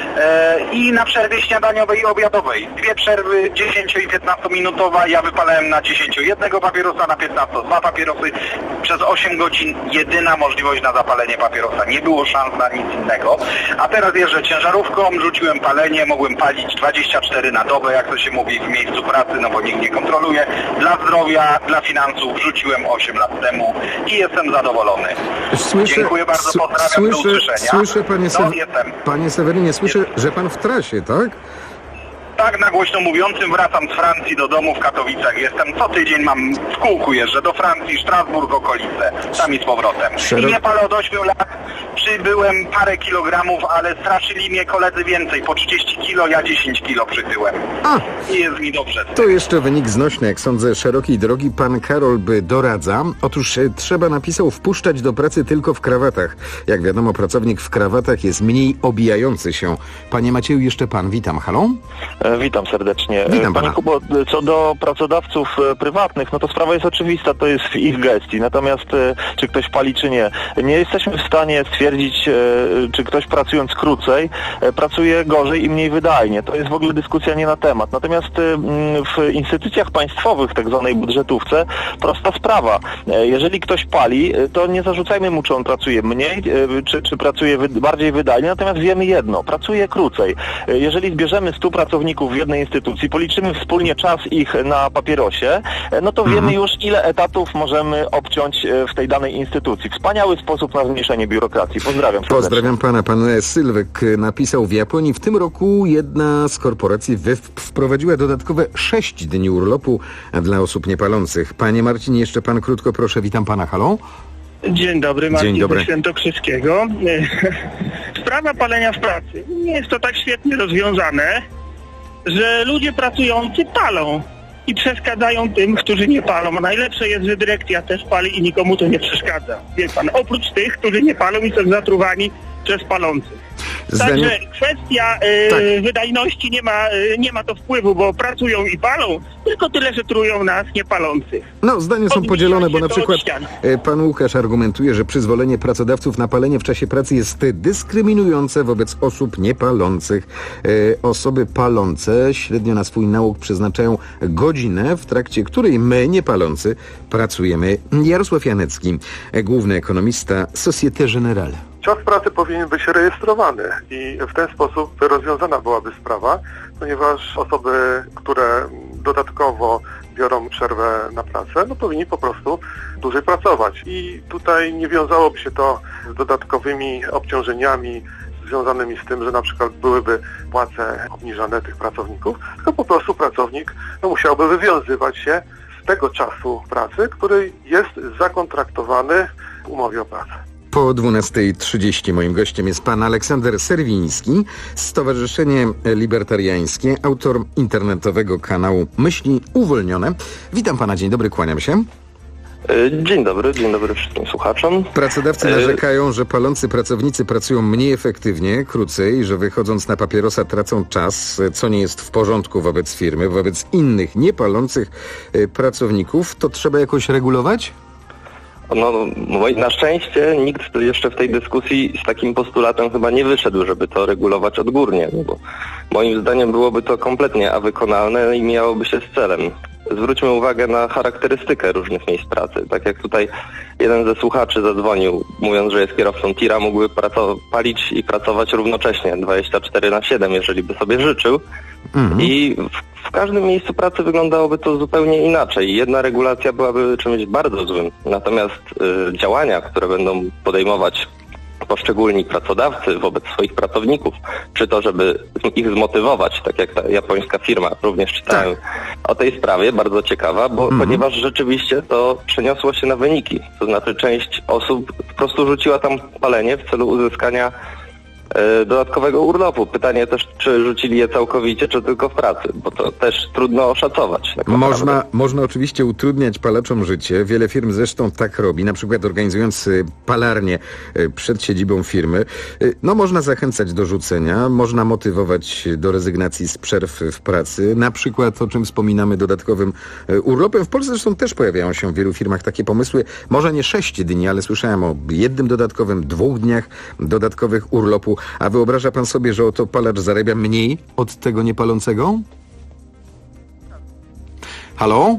i na przerwie śniadaniowej i obiadowej. 2 przerwy, 10 i 15 minutowa, ja wypalałem na 10 jednego papierosa, na 15 2 papierosy. Przez 8 godzin jedyna możliwość na zapalenie papierosa. Nie było szans na nic innego. A teraz jeżdżę ciężarówką, rzuciłem palenie, mogłem palić 24 na dobę, jak to się mówi, w miejscu pracy, no bo nikt nie kontroluje. Dla zdrowia, dla finansów rzuciłem 8 lat temu i jestem zadowolony. Dziękuję bardzo, pozdrawiam, do usłyszenia. Słyszę, panie Sewerynie, słyszę, że pan w trasie, tak? Tak, na głośno mówiącym wracam z Francji do domu w Katowicach. Jestem co tydzień, mam w kółku jeżdżę do Francji, Strasburg, okolice, tam i z powrotem. I nie palę od 8 lat, przybyłem parę kilogramów, ale straszyli mnie koledzy więcej, po 30 kilo, ja 10 kilo przytyłem. I jest mi dobrze. To jeszcze wynik znośny, jak sądzę, szerokiej drogi. Pan Karol by doradza. Otóż trzeba, napisał, wpuszczać do pracy tylko w krawatach. Jak wiadomo, pracownik w krawatach jest mniej obijający się. Panie Macieju, jeszcze pan, witam, halo? Witam serdecznie. Witam Panie pana. Kubo, co do pracodawców prywatnych, no to sprawa jest oczywista, to jest w ich gestii. Natomiast czy ktoś pali, czy nie, nie jesteśmy w stanie stwierdzić, czy ktoś pracując krócej pracuje gorzej i mniej wydajnie. To jest w ogóle dyskusja nie na temat. Natomiast w instytucjach państwowych, tak zwanej budżetówce, prosta sprawa. Jeżeli ktoś pali, to nie zarzucajmy mu, czy on pracuje mniej, czy pracuje bardziej wydajnie, natomiast wiemy jedno, pracuje krócej. Jeżeli zbierzemy 100 pracowników w jednej instytucji, policzymy wspólnie czas ich na papierosie, no to wiemy już, ile etatów możemy obciąć w tej danej instytucji. Wspaniały sposób na zmniejszenie biurokracji. Pozdrawiam serdecznie. Pozdrawiam pana. Pan Sylwek napisał: w Japonii w tym roku jedna z korporacji wprowadziła dodatkowe 6 dni urlopu dla osób niepalących. Panie Marcinie, jeszcze pan krótko proszę. Witam pana. Halo? Dzień dobry, Marcin Dzień dobry. ze Świętokrzyskiego. Sprawa palenia w pracy. Nie jest to tak świetnie rozwiązane, że ludzie pracujący palą i przeszkadzają tym, którzy nie palą. A najlepsze jest, że dyrekcja też pali i nikomu to nie przeszkadza. Wie pan, oprócz tych, którzy nie palą i są zatruwani przez palących. Także kwestia wydajności nie ma to wpływu, bo pracują i palą, tylko tyle, że trują nas niepalących. No, zdania są podzielone, bo na przykład pan Łukasz argumentuje, że przyzwolenie pracodawców na palenie w czasie pracy jest dyskryminujące wobec osób niepalących. Osoby palące średnio na swój nałóg przeznaczają godzinę, w trakcie której my, niepalący, pracujemy. Jarosław Janecki, główny ekonomista Société Générale. Czas pracy powinien być rejestrowany i w ten sposób rozwiązana byłaby sprawa, ponieważ osoby, które dodatkowo biorą przerwę na pracę, no powinni po prostu dłużej pracować. I tutaj nie wiązałoby się to z dodatkowymi obciążeniami związanymi z tym, że na przykład byłyby płace obniżone tych pracowników, tylko po prostu pracownik musiałby wywiązywać się z tego czasu pracy, który jest zakontraktowany w umowie o pracę. Po 12:30 moim gościem jest pan Aleksander Serwiński, Stowarzyszenie Libertariańskie, autor internetowego kanału Myśli Uwolnione. Witam pana, dzień dobry, kłaniam się. Dzień dobry wszystkim słuchaczom. Pracodawcy narzekają, że palący pracownicy pracują mniej efektywnie, krócej, że wychodząc na papierosa tracą czas, co nie jest w porządku wobec firmy, wobec innych niepalących pracowników. To trzeba jakoś regulować? No, na szczęście nikt jeszcze w tej dyskusji z takim postulatem chyba nie wyszedł, żeby to regulować odgórnie, no bo moim zdaniem byłoby to kompletnie wykonalne i miałoby się z celem. Zwróćmy uwagę na charakterystykę różnych miejsc pracy. Tak jak tutaj jeden ze słuchaczy zadzwonił, mówiąc, że jest kierowcą tira, mógłby palić i pracować równocześnie 24/7, jeżeli by sobie życzył. I w każdym miejscu pracy wyglądałoby to zupełnie inaczej. Jedna regulacja byłaby czymś bardzo złym. Natomiast działania, które będą podejmować poszczególni pracodawcy wobec swoich pracowników, czy to, żeby ich zmotywować, tak jak ta japońska firma, również czytałem o tej sprawie, bardzo ciekawa, ponieważ rzeczywiście to przeniosło się na wyniki. To znaczy część osób po prostu rzuciła tam palenie w celu uzyskania dodatkowego urlopu. Pytanie też, czy rzucili je całkowicie, czy tylko w pracy, bo to też trudno oszacować. Tak Można oczywiście utrudniać palaczom życie. Wiele firm zresztą tak robi, na przykład organizując palarnię przed siedzibą firmy. No można zachęcać do rzucenia, można motywować do rezygnacji z przerw w pracy, na przykład o czym wspominamy dodatkowym urlopem. W Polsce zresztą też pojawiają się w wielu firmach takie pomysły, może nie 6 dni, ale słyszałem o jednym dodatkowym, 2 dniach dodatkowych urlopu. A wyobraża pan sobie, że oto palacz zarabia mniej od tego niepalącego? Halo?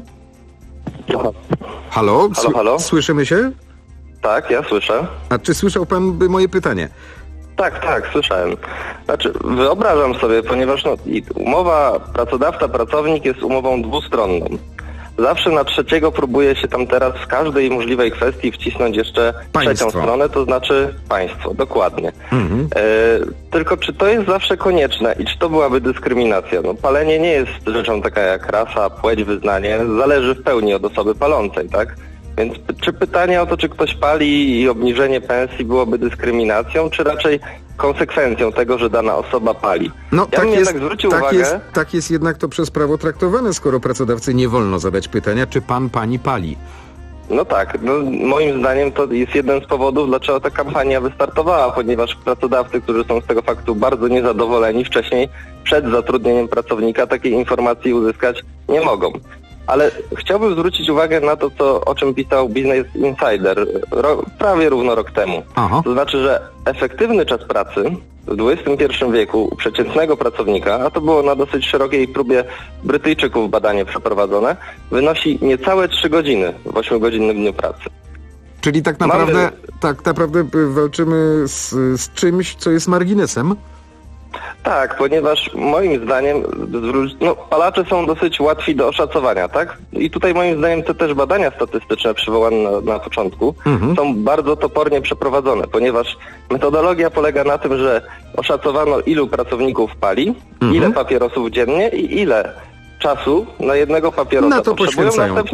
Halo? Halo? Słyszymy się? Tak, ja słyszę. A czy słyszał pan moje pytanie? Tak, słyszałem. Znaczy, wyobrażam sobie, ponieważ umowa pracodawca-pracownik jest umową dwustronną. Zawsze na trzeciego próbuje się tam teraz w każdej możliwej kwestii wcisnąć jeszcze trzecią stronę, to znaczy państwo, dokładnie. Tylko czy to jest zawsze konieczne i czy to byłaby dyskryminacja? No, palenie nie jest rzeczą taka jak rasa, płeć, wyznanie, zależy w pełni od osoby palącej, tak? Więc czy pytanie o to, czy ktoś pali i obniżenie pensji byłoby dyskryminacją, czy raczej konsekwencją tego, że dana osoba pali? No, uwagę... tak jest jednak to przez prawo traktowane, skoro pracodawcy nie wolno zadać pytania, czy pan, pani pali. No tak, moim zdaniem to jest jeden z powodów, dlaczego ta kampania wystartowała, ponieważ pracodawcy, którzy są z tego faktu bardzo niezadowoleni, wcześniej przed zatrudnieniem pracownika takiej informacji uzyskać nie mogą. Ale chciałbym zwrócić uwagę na to, o czym pisał Business Insider prawie równo rok temu. Aha. To znaczy, że efektywny czas pracy w XXI wieku u przeciętnego pracownika, a to było na dosyć szerokiej próbie Brytyjczyków badanie przeprowadzone, wynosi niecałe 3 godziny w 8-godzinnym dniu pracy. Czyli tak naprawdę walczymy z czymś, co jest marginesem? Tak, ponieważ moim zdaniem palacze są dosyć łatwi do oszacowania, tak? I tutaj moim zdaniem te też badania statystyczne przywołane na początku są bardzo topornie przeprowadzone, ponieważ metodologia polega na tym, że oszacowano, ilu pracowników pali, ile papierosów dziennie i ile czasu na jednego papierosa potrzebują.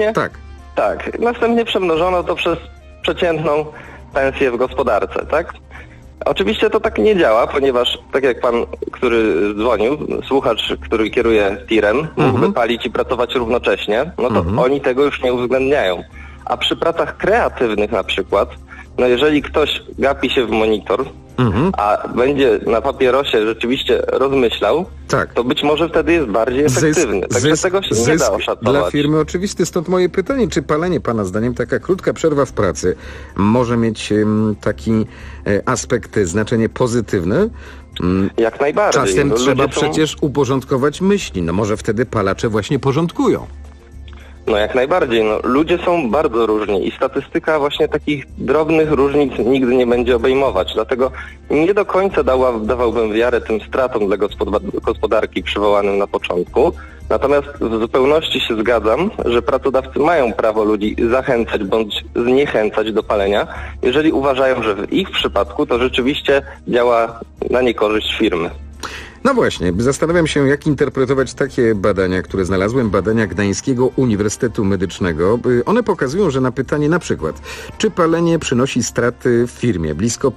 Następnie przemnożono to przez przeciętną pensję w gospodarce, tak? Oczywiście to tak nie działa, ponieważ tak jak pan, który dzwonił, słuchacz, który kieruje tirem, mógłby palić i pracować równocześnie, no to oni tego już nie uwzględniają. A przy pracach kreatywnych na przykład, jeżeli ktoś gapi się w monitor, a będzie na papierosie rzeczywiście rozmyślał, to być może wtedy jest bardziej efektywny. Także tego się nie da oszacować. Dla firmy oczywisty, stąd moje pytanie, czy palenie pana zdaniem, taka krótka przerwa w pracy może mieć taki aspekt, znaczenie pozytywne? Jak najbardziej. Czasem trzeba przecież uporządkować myśli, może wtedy palacze właśnie porządkują. No jak najbardziej. Ludzie są bardzo różni i statystyka właśnie takich drobnych różnic nigdy nie będzie obejmować. Dlatego nie do końca dawałbym wiarę tym stratom dla gospodarki przywołanym na początku. Natomiast w zupełności się zgadzam, że pracodawcy mają prawo ludzi zachęcać bądź zniechęcać do palenia, jeżeli uważają, że w ich przypadku to rzeczywiście działa na niekorzyść firmy. No właśnie, zastanawiam się, jak interpretować takie badania, które znalazłem, badania Gdańskiego Uniwersytetu Medycznego. One pokazują, że na pytanie na przykład, czy palenie przynosi straty w firmie, blisko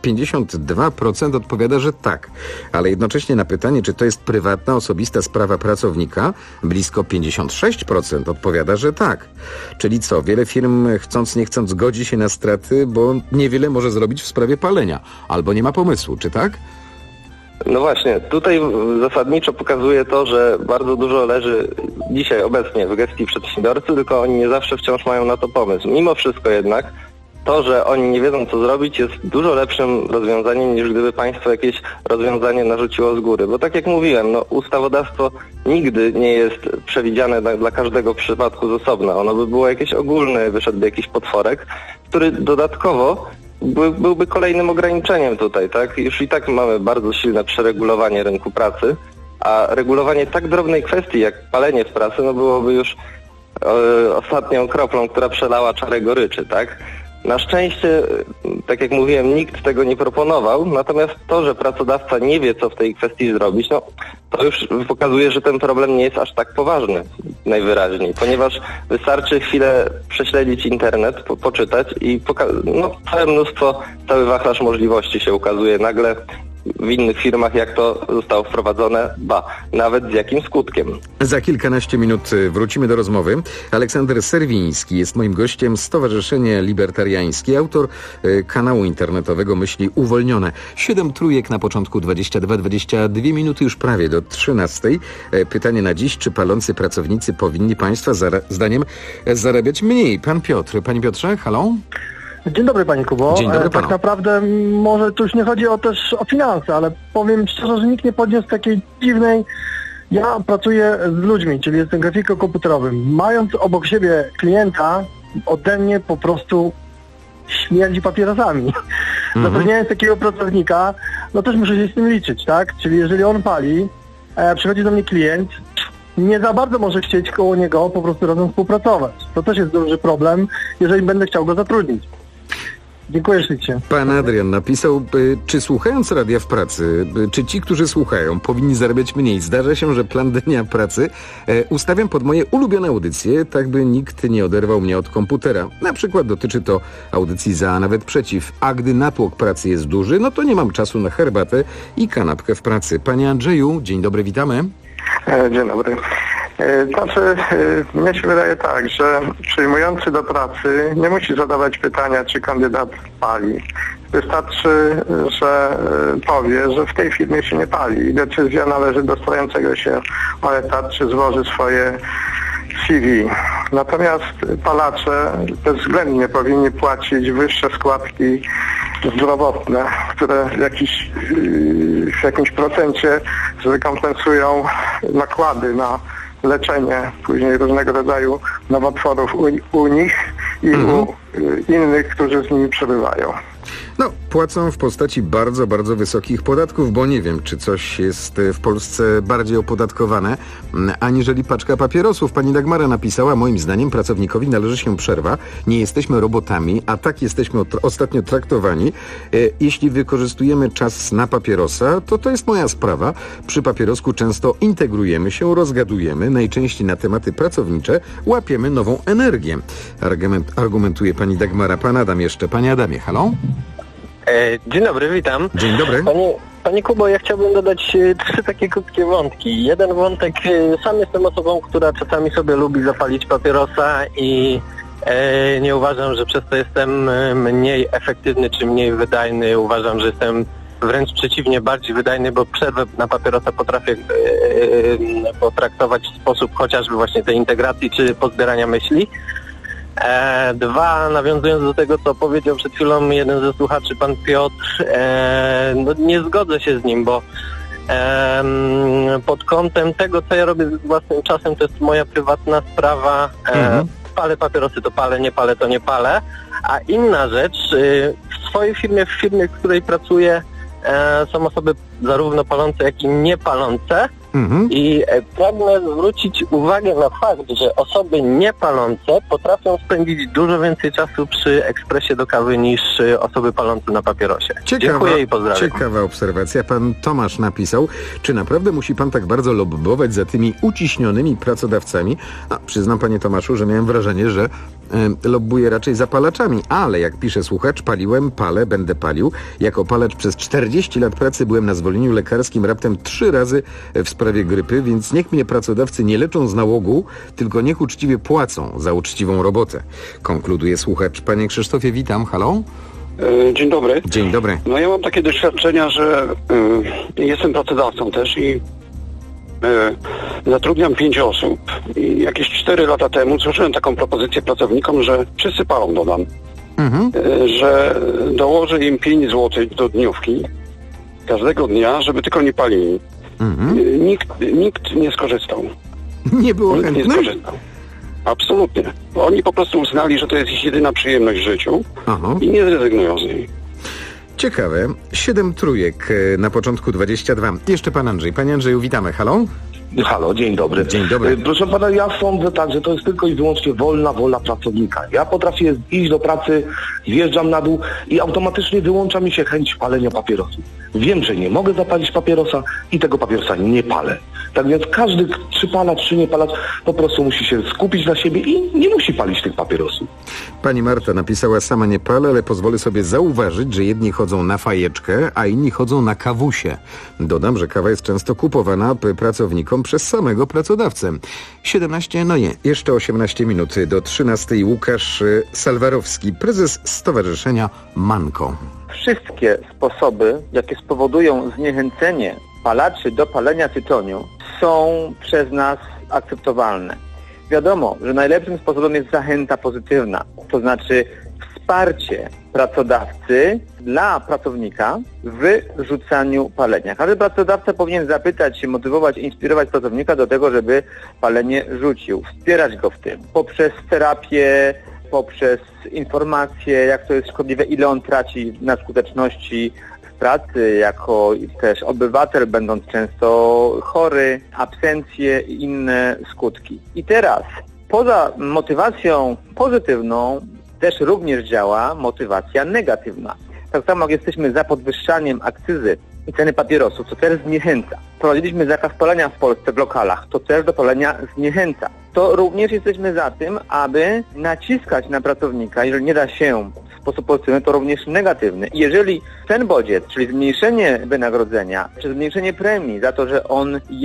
52% odpowiada, że tak. Ale jednocześnie na pytanie, czy to jest prywatna, osobista sprawa pracownika, blisko 56% odpowiada, że tak. Czyli co, wiele firm chcąc nie chcąc godzi się na straty, bo niewiele może zrobić w sprawie palenia. Albo nie ma pomysłu, czy tak? No właśnie, tutaj zasadniczo pokazuje to, że bardzo dużo leży dzisiaj obecnie w gestii przedsiębiorcy, tylko oni nie zawsze wciąż mają na to pomysł. Mimo wszystko jednak to, że oni nie wiedzą co zrobić, jest dużo lepszym rozwiązaniem niż gdyby państwo jakieś rozwiązanie narzuciło z góry. Bo tak jak mówiłem, ustawodawstwo nigdy nie jest przewidziane dla każdego przypadku z osobna. Ono by było jakieś ogólne, wyszedłby jakiś potworek, który dodatkowo byłby kolejnym ograniczeniem tutaj, tak? Już i tak mamy bardzo silne przeregulowanie rynku pracy, a regulowanie tak drobnej kwestii jak palenie w pracy, byłoby już ostatnią kroplą, która przelała czarę goryczy, tak? Na szczęście, tak jak mówiłem, nikt tego nie proponował, natomiast to, że pracodawca nie wie, co w tej kwestii zrobić, to już pokazuje, że ten problem nie jest aż tak poważny, najwyraźniej, ponieważ wystarczy chwilę prześledzić internet, poczytać i całe mnóstwo, cały wachlarz możliwości się ukazuje nagle w innych firmach, jak to zostało wprowadzone, nawet z jakim skutkiem. Za kilkanaście minut wrócimy do rozmowy. Aleksander Serwiński jest moim gościem, Stowarzyszenie Libertariańskie, autor kanału internetowego Myśli Uwolnione. 7 trójek na początku 22 minuty, już prawie do 13. Pytanie na dziś, czy palący pracownicy powinni państwa zdaniem zarabiać mniej? Pan Piotr. Panie Piotrze, halo? Dzień dobry Panie Kubo. Dzień dobry panu. Tak naprawdę może tu już nie chodzi też o finanse, ale powiem szczerze, że nikt nie podniósł takiej dziwnej... Ja pracuję z ludźmi, czyli jestem grafikiem komputerowym. Mając obok siebie klienta, ode mnie po prostu śmierdzi papierosami. Zatrudniając takiego pracownika, też muszę się z tym liczyć, tak? Czyli jeżeli on pali, przychodzi do mnie klient, nie za bardzo może chcieć koło niego po prostu razem współpracować. To też jest duży problem, jeżeli będę chciał go zatrudnić. Dziękuję ślicznie. Pan Adrian napisał, czy słuchając radia w pracy, czy ci, którzy słuchają, powinni zarabiać mniej? Zdarza się, że plan dnia pracy ustawiam pod moje ulubione audycje, tak by nikt nie oderwał mnie od komputera. Na przykład dotyczy to audycji za, a nawet przeciw. A gdy natłok pracy jest duży, to nie mam czasu na herbatę i kanapkę w pracy. Panie Andrzeju, dzień dobry, witamy. Dzień dobry. Mnie się wydaje tak, że przyjmujący do pracy nie musi zadawać pytania, czy kandydat pali. Wystarczy, że powie, że w tej firmie się nie pali i decyzja należy do starającego się o etat, czy złoży swoje CV. Natomiast palacze bezwzględnie powinni płacić wyższe składki zdrowotne, które w jakimś procencie zrekompensują nakłady na leczenie później różnego rodzaju nowotworów u nich i u innych, którzy z nimi przebywają. No, płacą w postaci bardzo, bardzo wysokich podatków, bo nie wiem, czy coś jest w Polsce bardziej opodatkowane, aniżeli paczka papierosów. Pani Dagmara napisała, moim zdaniem pracownikowi należy się przerwa. Nie jesteśmy robotami, a tak jesteśmy ostatnio traktowani. Jeśli wykorzystujemy czas na papierosa, to jest moja sprawa. Przy papierosku często integrujemy się, rozgadujemy, najczęściej na tematy pracownicze, łapiemy nową energię. Argumentuje pani Dagmara. Pan Adam jeszcze. Panie Adamie, halo? Dzień dobry, witam. Dzień dobry. Panie Kubo, ja chciałbym dodać 3 takie krótkie wątki. Jeden wątek, sam jestem osobą, która czasami sobie lubi zapalić papierosa i nie uważam, że przez to jestem mniej efektywny czy mniej wydajny. Uważam, że jestem wręcz przeciwnie, bardziej wydajny, bo przerwę na papierosa potrafię potraktować w sposób chociażby właśnie tej integracji czy pozbierania myśli. 2, nawiązując do tego, co powiedział przed chwilą jeden ze słuchaczy, pan Piotr, nie zgodzę się z nim, bo pod kątem tego, co ja robię z własnym czasem, to jest moja prywatna sprawa. Palę papierosy, to palę, nie palę, to nie palę. A inna rzecz, w swojej firmie, w firmie, w której pracuję, są osoby zarówno palące, jak i niepalące. I pragnę zwrócić uwagę na fakt, że osoby niepalące potrafią spędzić dużo więcej czasu przy ekspresie do kawy niż osoby palące na papierosie. Dziękuję i pozdrawiam. Ciekawa obserwacja. Pan Tomasz napisał, czy naprawdę musi pan tak bardzo lobbować za tymi uciśnionymi pracodawcami? Przyznam, panie Tomaszu, że miałem wrażenie, że lobbuję raczej za palaczami, ale jak pisze słuchacz, paliłem, palę, będę palił. Jako palacz przez 40 lat pracy byłem na zwolnieniu lekarskim raptem 3 razy w sprawie grypy, więc niech mnie pracodawcy nie leczą z nałogu, tylko niech uczciwie płacą za uczciwą robotę. Konkluduje słuchacz. Panie Krzysztofie, witam. Halo? Dzień dobry. Dzień dobry. No ja mam takie doświadczenia, że jestem pracodawcą też i zatrudniam 5 osób. I jakieś 4 lata temu złożyłem taką propozycję pracownikom, że wszyscy palą, dodam. Że dołożę im 5 zł do dniówki każdego dnia, żeby tylko nie palili. Nikt nie skorzystał. Nie było chętnych? Nie skorzystał. Absolutnie. Oni po prostu uznali, że to jest ich jedyna przyjemność w życiu i nie zrezygnują z niej. Ciekawe. 7 trójek, na początku 22. Jeszcze pan Andrzej. Panie Andrzeju, witamy. Halo? Halo, dzień dobry. Dzień dobry. Proszę pana, ja sądzę tak, że to jest tylko i wyłącznie wolna wola pracownika. Ja potrafię iść do pracy, zjeżdżam na dół i automatycznie wyłącza mi się chęć palenia papierosów. Wiem, że nie mogę zapalić papierosa i tego papierosa nie palę. Tak więc każdy, czy palacz, czy nie palacz, po prostu musi się skupić na siebie i nie musi palić tych papierosów. Pani Marta napisała, sama nie palę, ale pozwolę sobie zauważyć, że jedni chodzą na fajeczkę, a inni chodzą na kawusie. Dodam, że kawa jest często kupowana pracownikom przez samego pracodawcę. 17, no nie, jeszcze 18 minut do 13. Łukasz Salwarowski, prezes Stowarzyszenia Manko. Wszystkie sposoby, jakie spowodują zniechęcenie palaczy do palenia tytoniu, są przez nas akceptowalne. Wiadomo, że najlepszym sposobem jest zachęta pozytywna, to znaczy wsparcie pracodawcy dla pracownika w rzucaniu palenia. Każdy pracodawca powinien zapytać się, motywować, inspirować pracownika do tego, żeby palenie rzucił, wspierać go w tym poprzez terapię, poprzez informacje, jak to jest szkodliwe, ile on traci na skuteczności w pracy, jako też obywatel, będąc często chory, absencje i inne skutki. I teraz, poza motywacją pozytywną, też również działa motywacja negatywna. Tak samo jak jesteśmy za podwyższaniem akcyzy i ceny papierosów, to też zniechęca. Wprowadziliśmy zakaz palenia w Polsce w lokalach, to też do palenia zniechęca. To również jesteśmy za tym, aby naciskać na pracownika, jeżeli nie da się w sposób pozytywny, to również negatywny. I jeżeli ten bodziec, czyli zmniejszenie wynagrodzenia, czy zmniejszenie premii za to, że on jest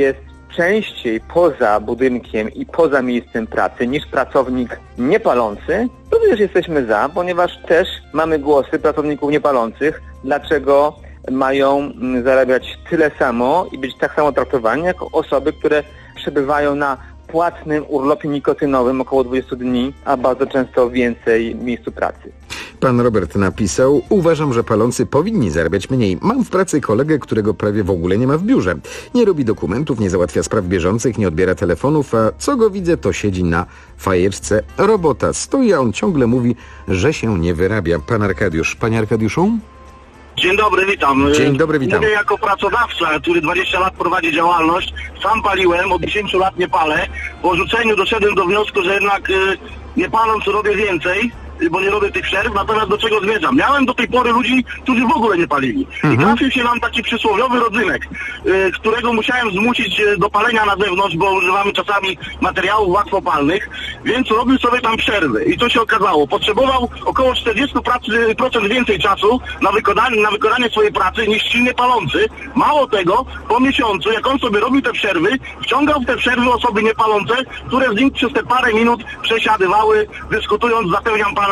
częściej poza budynkiem i poza miejscem pracy niż pracownik niepalący, również jesteśmy za, ponieważ też mamy głosy pracowników niepalących, dlaczego mają zarabiać tyle samo i być tak samo traktowani jak osoby, które przebywają na płatnym urlopie nikotynowym około 20 dni, a bardzo często więcej w miejscu pracy. Pan Robert napisał: uważam, że palący powinni zarabiać mniej. Mam w pracy kolegę, którego prawie w ogóle nie ma w biurze. Nie robi dokumentów, nie załatwia spraw bieżących, nie odbiera telefonów, a co go widzę, to siedzi na fajeczce. Robota stoi, a on ciągle mówi, że się nie wyrabia. Pan Arkadiusz. Panie Arkadiuszu? Dzień dobry, witam. Dzień dobry, witam. Mówię jako pracodawca, który 20 lat prowadzi działalność. Sam paliłem, od 10 lat nie palę. Po rzuceniu doszedłem do wniosku, że jednak nie paląc robię więcej, bo nie robię tych przerw, natomiast do czego zmierzam? Miałem do tej pory ludzi, którzy w ogóle nie palili. I trafił się nam taki przysłowiowy rodzynek, którego musiałem zmusić do palenia na zewnątrz, bo używamy czasami materiałów łatwopalnych, więc robił sobie tam przerwy. I co się okazało? Potrzebował około 40% więcej czasu na wykonanie swojej pracy niż silnie palący. Mało tego, po miesiącu, jak on sobie robił te przerwy, wciągał w te przerwy osoby niepalące, które z nim przez te parę minut przesiadywały, dyskutując, zapewniam pana,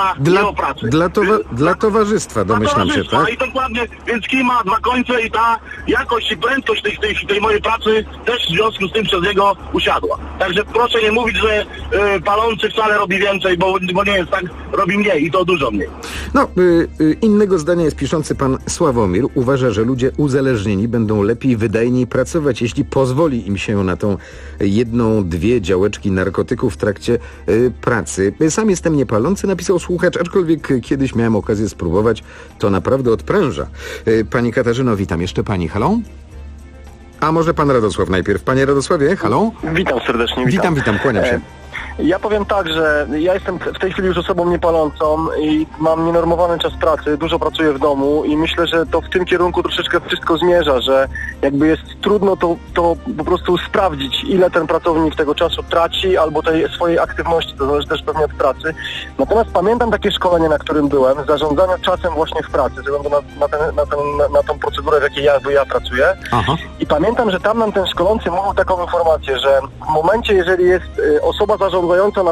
Dla towarzystwa, domyślam się, tak? I dokładnie, więc kij ma dwa końce i ta jakość i prędkość tej mojej pracy też w związku z tym przez niego usiadła. Także proszę nie mówić, że palący wcale robi więcej, bo nie jest tak, robi mniej i to dużo mniej. No, innego zdania jest piszący pan Sławomir. Uważa, że ludzie uzależnieni będą lepiej, wydajniej pracować, jeśli pozwoli im się na tą jedną, dwie działeczki narkotyków w trakcie pracy. Sam jestem niepalący, napisał słuchacz, aczkolwiek kiedyś miałem okazję spróbować, to naprawdę odpręża. Pani Katarzyno, witam. Jeszcze pani, halo? A może pan Radosław najpierw. Panie Radosławie, halo? Witam serdecznie. Witam, kłaniam się. Ja powiem tak, że ja jestem w tej chwili już osobą niepalącą i mam nienormowany czas pracy, dużo pracuję w domu i myślę, że to w tym kierunku troszeczkę wszystko zmierza, że jakby jest trudno to po prostu sprawdzić, ile ten pracownik tego czasu traci albo tej swojej aktywności, to zależy też pewnie od pracy. Natomiast pamiętam takie szkolenie, na którym byłem, zarządzania czasem właśnie w pracy, ze względu na tą procedurę, w jakiej ja pracuję. Aha. I pamiętam, że tam nam ten szkolący mówił taką informację, że w momencie, jeżeli jest osoba zarządzająca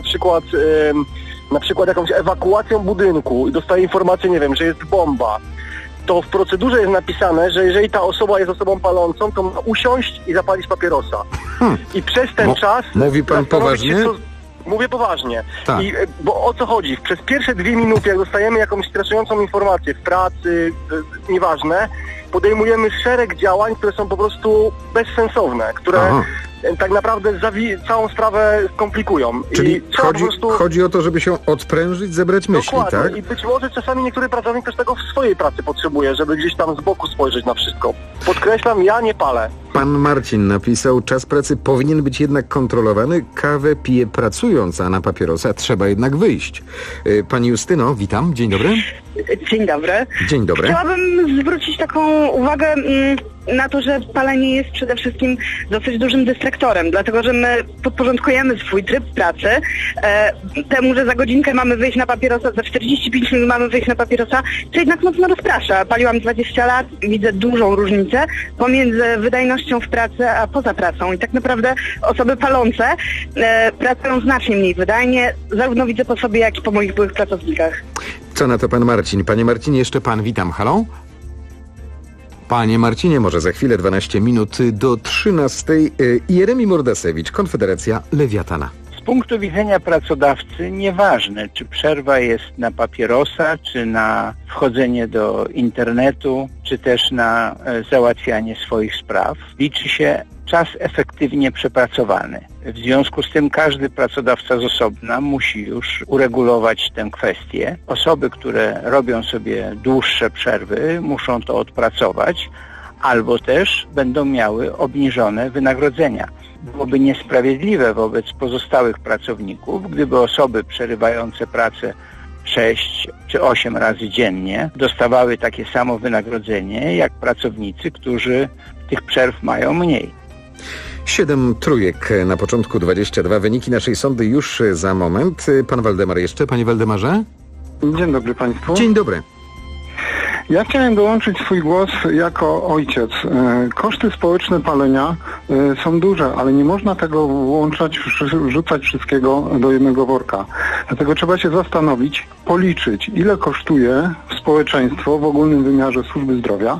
na przykład jakąś ewakuacją budynku i dostaje informację, nie wiem, że jest bomba, to w procedurze jest napisane, że jeżeli ta osoba jest osobą palącą, to ma usiąść i zapalić papierosa. I przez ten czas... Mówi pan poważnie? Mówię poważnie. Tak. Bo o co chodzi? Przez pierwsze 2 minuty, jak dostajemy jakąś stresującą informację w pracy, nieważne, podejmujemy szereg działań, które są po prostu bezsensowne, które... tak naprawdę całą sprawę komplikują. Czyli chodzi o to, żeby się odprężyć, zebrać myśli, dokładnie. tak? I być może czasami niektóry pracownik też tego w swojej pracy potrzebuje, żeby gdzieś tam z boku spojrzeć na wszystko. Podkreślam, ja nie palę. Pan Marcin napisał: czas pracy powinien być jednak kontrolowany. Kawę piję pracując, a na papierosa trzeba jednak wyjść. Pani Justyno, witam. Dzień dobry. Dzień dobry. Dzień dobry. Chciałabym zwrócić taką uwagę na to, że palenie jest przede wszystkim dosyć dużym dystraktorem, dlatego że my podporządkujemy swój tryb pracy temu, że za godzinkę mamy wyjść na papierosa, za 45 minut mamy wyjść na papierosa, co jednak mocno rozprasza. Paliłam 20 lat, widzę dużą różnicę pomiędzy wydajnością w pracy a poza pracą i tak naprawdę osoby palące pracują znacznie mniej wydajnie, zarówno widzę po sobie, jak i po moich byłych pracownikach. Co na to pan Marcin? Panie Marcinie, jeszcze pan, witam, halo? Panie Marcinie, może za chwilę 12 minut do 13. Jeremi Mordasewicz, Konfederacja Lewiatana. Z punktu widzenia pracodawcy nieważne, czy przerwa jest na papierosa, czy na wchodzenie do internetu, czy też na załatwianie swoich spraw. Liczy się czas efektywnie przepracowany. W związku z tym każdy pracodawca z osobna musi już uregulować tę kwestię. Osoby, które robią sobie dłuższe przerwy, muszą to odpracować, albo też będą miały obniżone wynagrodzenia. Byłoby niesprawiedliwe wobec pozostałych pracowników, gdyby osoby przerywające pracę 6 czy 8 razy dziennie dostawały takie samo wynagrodzenie jak pracownicy, którzy tych przerw mają mniej. 7 trójek na początku 22. Wyniki naszej sądy już za moment. Pan Waldemar jeszcze. Panie Waldemarze? Dzień dobry Państwu. Dzień dobry. Ja chciałem dołączyć swój głos jako ojciec. Koszty społeczne palenia są duże, ale nie można tego wrzucać wszystkiego do jednego worka. Dlatego trzeba się zastanowić, policzyć, ile kosztuje społeczeństwo w ogólnym wymiarze służby zdrowia,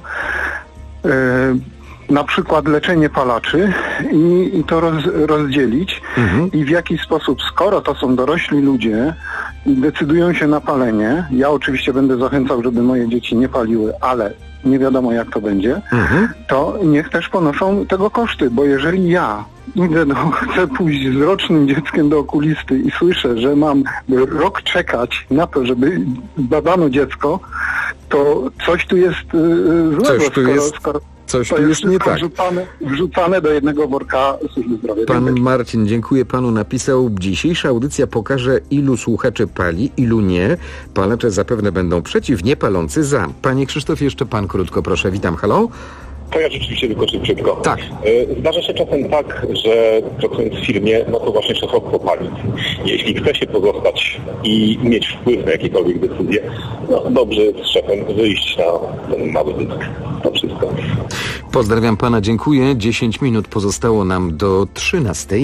na przykład leczenie palaczy i to rozdzielić i w jaki sposób, skoro to są dorośli ludzie i decydują się na palenie, ja oczywiście będę zachęcał, żeby moje dzieci nie paliły, ale nie wiadomo jak to będzie, to niech też ponoszą tego koszty, bo jeżeli ja chcę pójść z rocznym dzieckiem do okulisty i słyszę, że mam rok czekać na to, żeby badano dziecko, to coś tu jest złego, Coś tu jest nie tak. Wrzucane do jednego worka służby zdrowia. Pan Marcin, dziękuję panu, napisał: dzisiejsza audycja pokaże, ilu słuchaczy pali, ilu nie. Palacze zapewne będą przeciw, niepalący za. Panie Krzysztofie, jeszcze pan krótko, proszę. Witam, halo? To ja rzeczywiście tylko szybciutko. Tak. Zdarza się czasem tak, że pracując w firmie, no to właśnie szefostwo pali. Jeśli chce się pozostać i mieć wpływ na jakiekolwiek decyzje, no dobrze z szefem wyjść na ten mały zysk. To wszystko. Pozdrawiam pana, dziękuję. 10 minut pozostało nam do 13.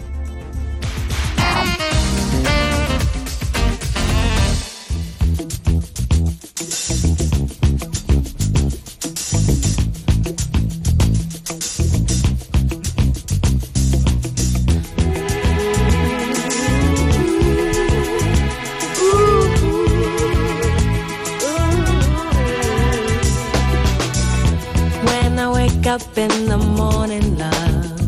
Up in the morning, love,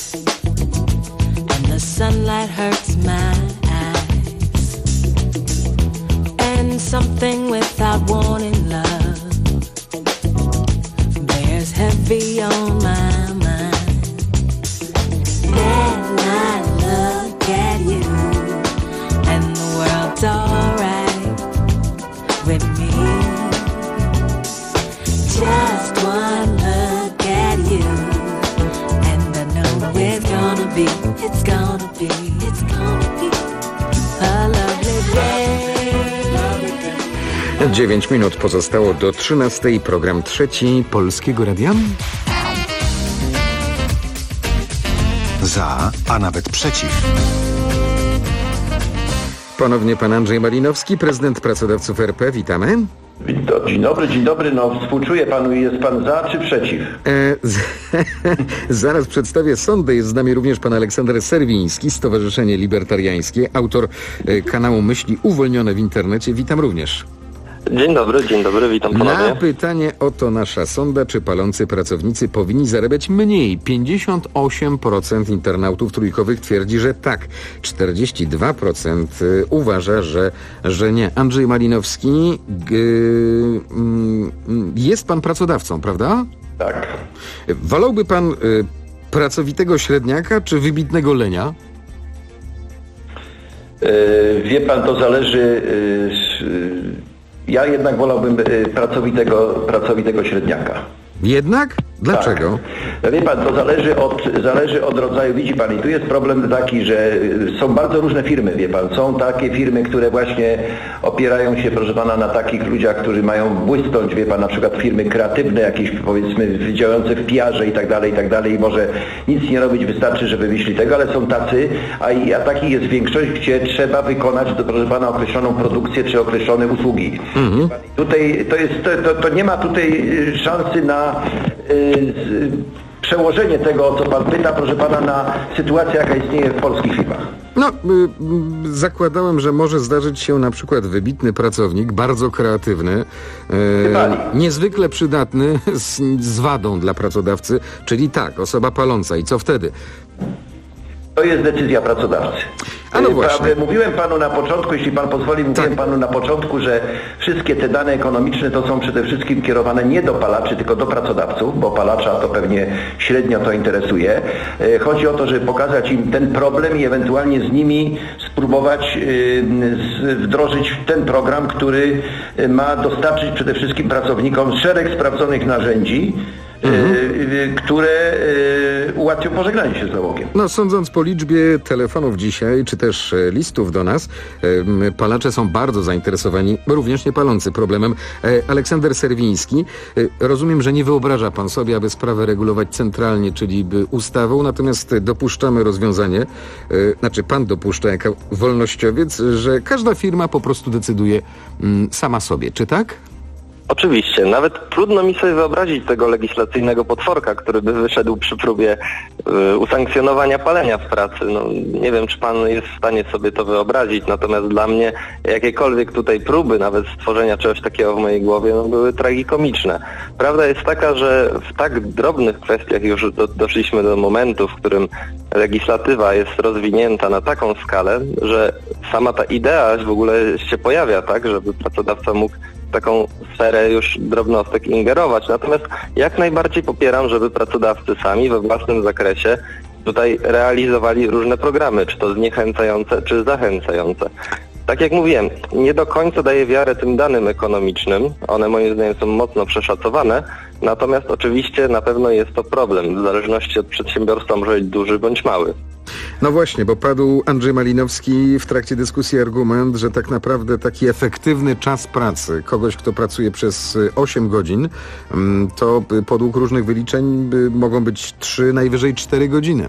and the sunlight hurts my eyes, and something without warning, love, bears heavy on my mind. And I look at you, and the world's alright with me. Just one look at you, and I know it's gonna be a lovely day. 9 minut pozostało do 13. Program trzeci Polskiego Radia. Za, a nawet przeciw. Ponownie pan Andrzej Malinowski, prezydent Pracodawców RP. Witamy. Dzień dobry. No, współczuję panu. Jest pan za czy przeciw? Zaraz przedstawię sądy. Jest z nami również pan Aleksander Serwiński, Stowarzyszenie Libertariańskie, autor kanału Myśli Uwolnione w internecie. Witam również. Dzień dobry, witam ponownie. Na pytanie oto nasza sonda, czy palący pracownicy powinni zarabiać mniej. 58% internautów trójkowych twierdzi, że tak. 42% uważa, że nie. Andrzej Malinowski, jest pan pracodawcą, prawda? Tak. Wolałby pan pracowitego średniaka, czy wybitnego lenia? Wie pan, to zależy... Ja jednak wolałbym pracowitego średniaka. Jednak? Dlaczego? Tak. Wie pan, to zależy od rodzaju, widzi pan, i tu jest problem taki, że są bardzo różne firmy, wie pan. Są takie firmy, które właśnie opierają się, proszę pana, na takich ludziach, którzy mają błysnąć, wie pan, na przykład firmy kreatywne, jakieś, powiedzmy, działające w PR-ze i tak dalej, i może nic nie robić, wystarczy, żeby wyszli tego, ale są tacy, a takich jest większość, gdzie trzeba wykonać, proszę pana, określoną produkcję czy określone usługi. Tutaj to nie ma tutaj szansy na przełożenie tego, o co pan pyta, proszę pana, na sytuację, jaka istnieje w polskich firmach. No, zakładałem, że może zdarzyć się na przykład wybitny pracownik, bardzo kreatywny, niezwykle przydatny, z wadą dla pracodawcy, czyli tak, osoba paląca. I co wtedy? To jest decyzja pracodawcy. A no właśnie. Mówiłem panu na początku, jeśli pan pozwoli, mówiłem panu na początku, że wszystkie te dane ekonomiczne to są przede wszystkim kierowane nie do palaczy, tylko do pracodawców, bo palacza to pewnie średnio to interesuje. Chodzi o to, żeby pokazać im ten problem i ewentualnie z nimi spróbować wdrożyć ten program, który ma dostarczyć przede wszystkim pracownikom szereg sprawdzonych narzędzi, które ułatwią pożegnanie się z załogiem. No, sądząc po liczbie telefonów dzisiaj, czy też listów do nas, palacze są bardzo zainteresowani, również niepalący, problemem. Aleksander Serwiński, rozumiem, że nie wyobraża pan sobie, aby sprawę regulować centralnie, czyli ustawą, natomiast dopuszczamy rozwiązanie, pan dopuszcza jako wolnościowiec, że każda firma po prostu decyduje sama sobie, czy tak? Oczywiście. Nawet trudno mi sobie wyobrazić tego legislacyjnego potworka, który by wyszedł przy próbie usankcjonowania palenia w pracy. No, nie wiem, czy pan jest w stanie sobie to wyobrazić, natomiast dla mnie jakiekolwiek tutaj próby nawet stworzenia czegoś takiego w mojej głowie były tragikomiczne. Prawda jest taka, że w tak drobnych kwestiach już doszliśmy do momentu, w którym legislatywa jest rozwinięta na taką skalę, że sama ta idea w ogóle się pojawia, tak, żeby pracodawca mógł taką sferę już drobnostek ingerować. Natomiast jak najbardziej popieram, żeby pracodawcy sami we własnym zakresie tutaj realizowali różne programy, czy to zniechęcające, czy zachęcające. Tak jak mówiłem, nie do końca daję wiarę tym danym ekonomicznym. One moim zdaniem są mocno przeszacowane. Natomiast oczywiście na pewno jest to problem. W zależności od przedsiębiorstwa może być duży bądź mały. No właśnie, bo padł Andrzej Malinowski w trakcie dyskusji argument, że tak naprawdę taki efektywny czas pracy kogoś, kto pracuje przez 8 godzin, to podług różnych wyliczeń mogą być 3, najwyżej 4 godziny.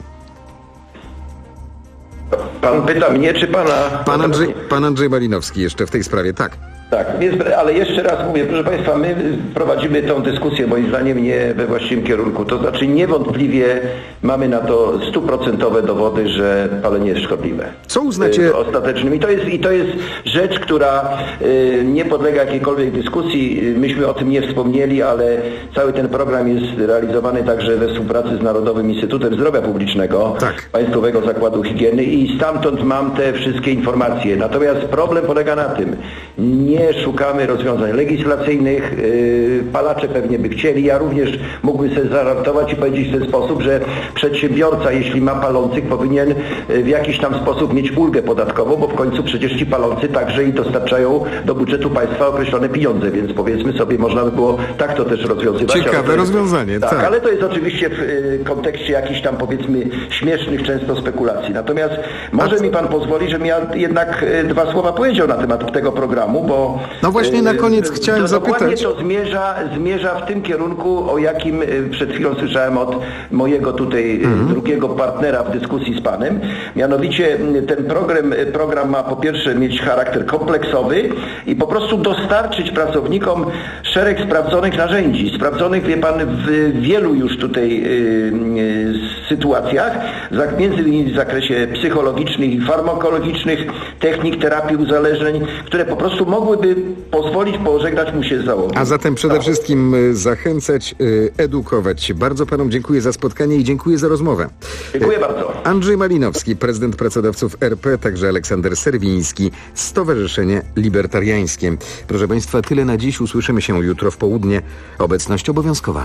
Pan pyta mnie, czy pana... Pan Andrzej Malinowski jeszcze w tej sprawie, tak. Tak, ale jeszcze raz mówię, proszę Państwa, my prowadzimy tą dyskusję moim zdaniem nie we właściwym kierunku. To znaczy niewątpliwie mamy na to 100% dowody, że palenie jest szkodliwe. Co uznacie... Ostatecznym. I to jest rzecz, która nie podlega jakiejkolwiek dyskusji. Myśmy o tym nie wspomnieli, ale cały ten program jest realizowany także we współpracy z Narodowym Instytutem Zdrowia Publicznego, Państwowego Zakładu Higieny i stamtąd mam te wszystkie informacje. Natomiast problem polega na tym, nie szukamy rozwiązań legislacyjnych, palacze pewnie by chcieli, ja również mógłbym sobie zażartować i powiedzieć w ten sposób, że przedsiębiorca, jeśli ma palących, powinien w jakiś tam sposób mieć ulgę podatkową, bo w końcu przecież ci palący także i dostarczają do budżetu państwa określone pieniądze, więc powiedzmy sobie, można by było tak to też rozwiązywać. Ciekawe rozwiązanie, tak. Ale to jest oczywiście w kontekście jakichś tam powiedzmy śmiesznych często spekulacji. Natomiast może mi pan pozwoli, żebym ja jednak 2 słowa powiedział na temat tego programu, bo no właśnie na koniec chciałem zapytać. Dokładnie to zmierza w tym kierunku, o jakim przed chwilą słyszałem od mojego tutaj drugiego partnera w dyskusji z panem. Mianowicie ten program ma po pierwsze mieć charakter kompleksowy i po prostu dostarczyć pracownikom szereg sprawdzonych narzędzi. Sprawdzonych, wie pan, w wielu już tutaj sytuacjach, między innymi w zakresie psychologicznych i farmakologicznych, technik terapii uzależnień, które po prostu mogłyby pozwolić pożegnać mu się z załogą. A zatem przede wszystkim zachęcać, edukować. Bardzo panom dziękuję za spotkanie i dziękuję za rozmowę. Dziękuję bardzo. Andrzej Malinowski, prezydent pracodawców RP, także Aleksander Serwiński, Stowarzyszenie Libertariańskie. Proszę Państwa, tyle na dziś. Usłyszymy się jutro w południe. Obecność obowiązkowa.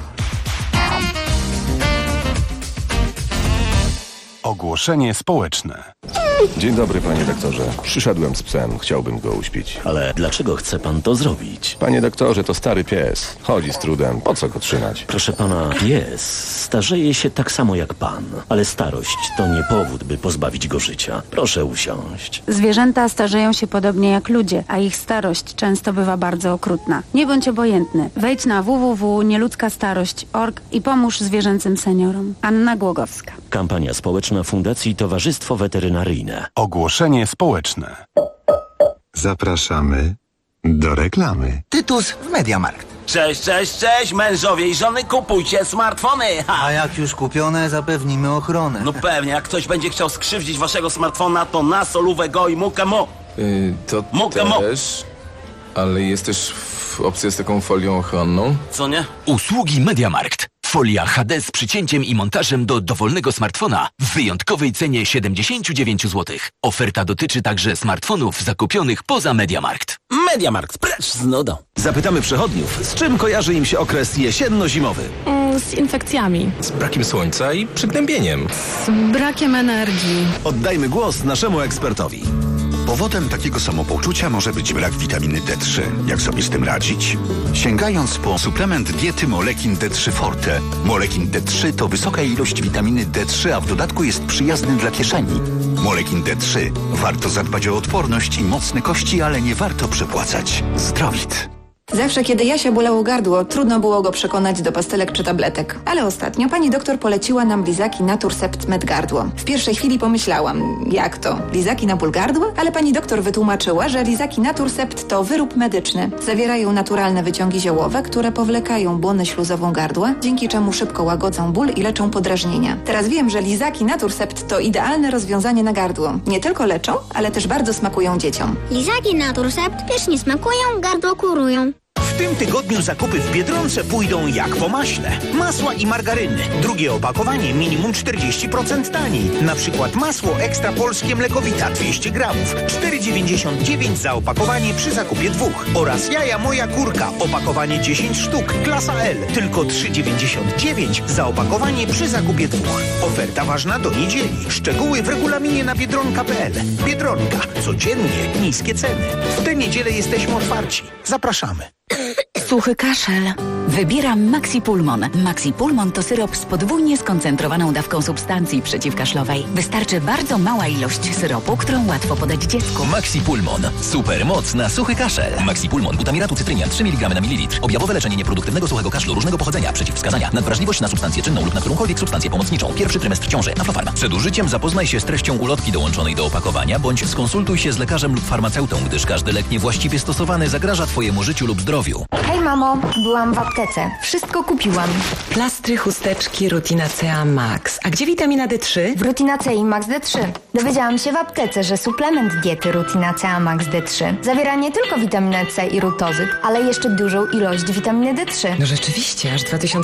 Ogłoszenie społeczne. Dzień dobry, panie doktorze. Przyszedłem z psem, chciałbym go uśpić. Ale dlaczego chce pan to zrobić? Panie doktorze, to stary pies. Chodzi z trudem. Po co go trzymać? Proszę pana, pies starzeje się tak samo jak pan. Ale starość to nie powód, by pozbawić go życia. Proszę usiąść. Zwierzęta starzeją się podobnie jak ludzie, a ich starość często bywa bardzo okrutna. Nie bądź obojętny. Wejdź na www.nieludzkastarość.org i pomóż zwierzęcym seniorom. Anna Głogowska. Kampania społeczna Fundacji Towarzystwo Weterynaryjne. Ogłoszenie społeczne. Zapraszamy do reklamy. Tytus w MediaMarkt. Cześć, mężowie i żony, kupujcie smartfony! A jak już kupione, zapewnimy ochronę. No pewnie, jak ktoś będzie chciał skrzywdzić waszego smartfona, to na solówę go i mukę mo. To też, ale jest też opcja z taką folią ochronną. Co nie? Usługi MediaMarkt. Folia HD z przycięciem i montażem do dowolnego smartfona w wyjątkowej cenie 79 zł. Oferta dotyczy także smartfonów zakupionych poza MediaMarkt. MediaMarkt, precz z nudą. Zapytamy przechodniów, z czym kojarzy im się okres jesienno-zimowy. Z infekcjami. Z brakiem słońca i przygnębieniem. Z brakiem energii. Oddajmy głos naszemu ekspertowi. Powodem takiego samopoczucia może być brak witaminy D3. Jak sobie z tym radzić? Sięgając po suplement diety Molekin D3 Forte. Molekin D3 to wysoka ilość witaminy D3, a w dodatku jest przyjazny dla kieszeni. Molekin D3. Warto zadbać o odporność i mocne kości, ale nie warto przepłacać. Zdrowit. Zawsze, kiedy Jasia bolało gardło, trudno było go przekonać do pastelek czy tabletek. Ale ostatnio pani doktor poleciła nam lizaki Naturcept Med Gardło. W pierwszej chwili pomyślałam, jak to? Lizaki na ból gardła? Ale pani doktor wytłumaczyła, że lizaki Naturcept to wyrób medyczny. Zawierają naturalne wyciągi ziołowe, które powlekają błonę śluzową gardła, dzięki czemu szybko łagodzą ból i leczą podrażnienia. Teraz wiem, że lizaki Naturcept to idealne rozwiązanie na gardło. Nie tylko leczą, ale też bardzo smakują dzieciom. Lizaki Naturcept pysznie smakują, gardło kurują. W tym tygodniu zakupy w Biedronce pójdą jak po maśle. Masła i margaryny. Drugie opakowanie minimum 40% taniej. Na przykład masło ekstra polskie mlekowita 200 gramów. 4,99 za opakowanie przy zakupie 2. Oraz jaja moja kurka. Opakowanie 10 sztuk. Klasa L. Tylko 3,99 za opakowanie przy zakupie 2. Oferta ważna do niedzieli. Szczegóły w regulaminie na biedronka.pl. Biedronka. Codziennie niskie ceny. W tę niedzielę jesteśmy otwarci. Zapraszamy. Suchy kaszel. Wybieram Maxi Pulmon. Maxi Pulmon to syrop z podwójnie skoncentrowaną dawką substancji przeciwkaszlowej. Wystarczy bardzo mała ilość syropu, którą łatwo podać dziecku. Maxi Pulmon. Super moc na suchy kaszel. Maxi Pulmon. Butamiratu cytrynia 3 mg na mililitr. Objawowe leczenie nieproduktywnego suchego kaszlu różnego pochodzenia. Przeciwwskazania. Nadwrażliwość na substancję czynną lub na którąkolwiek substancję pomocniczą. Pierwszy trymestr ciąży. Aflofarm. Przed użyciem zapoznaj się z treścią ulotki dołączonej do opakowania, bądź skonsultuj się z lekarzem lub farmaceutą, gdyż każdy lek niewłaściwie stosowany zagraża Twojemu życiu lub zdrowiu. Hej mamo, byłam w aptece. Wszystko kupiłam. Plastry, chusteczki, Rutina CA Max. A gdzie witamina D3? W Rutina CA Max D3. Dowiedziałam się w aptece, że suplement diety Rutina CA Max D3 zawiera nie tylko witaminę C i rutozyt, ale jeszcze dużą ilość witaminy D3. No rzeczywiście, aż 2000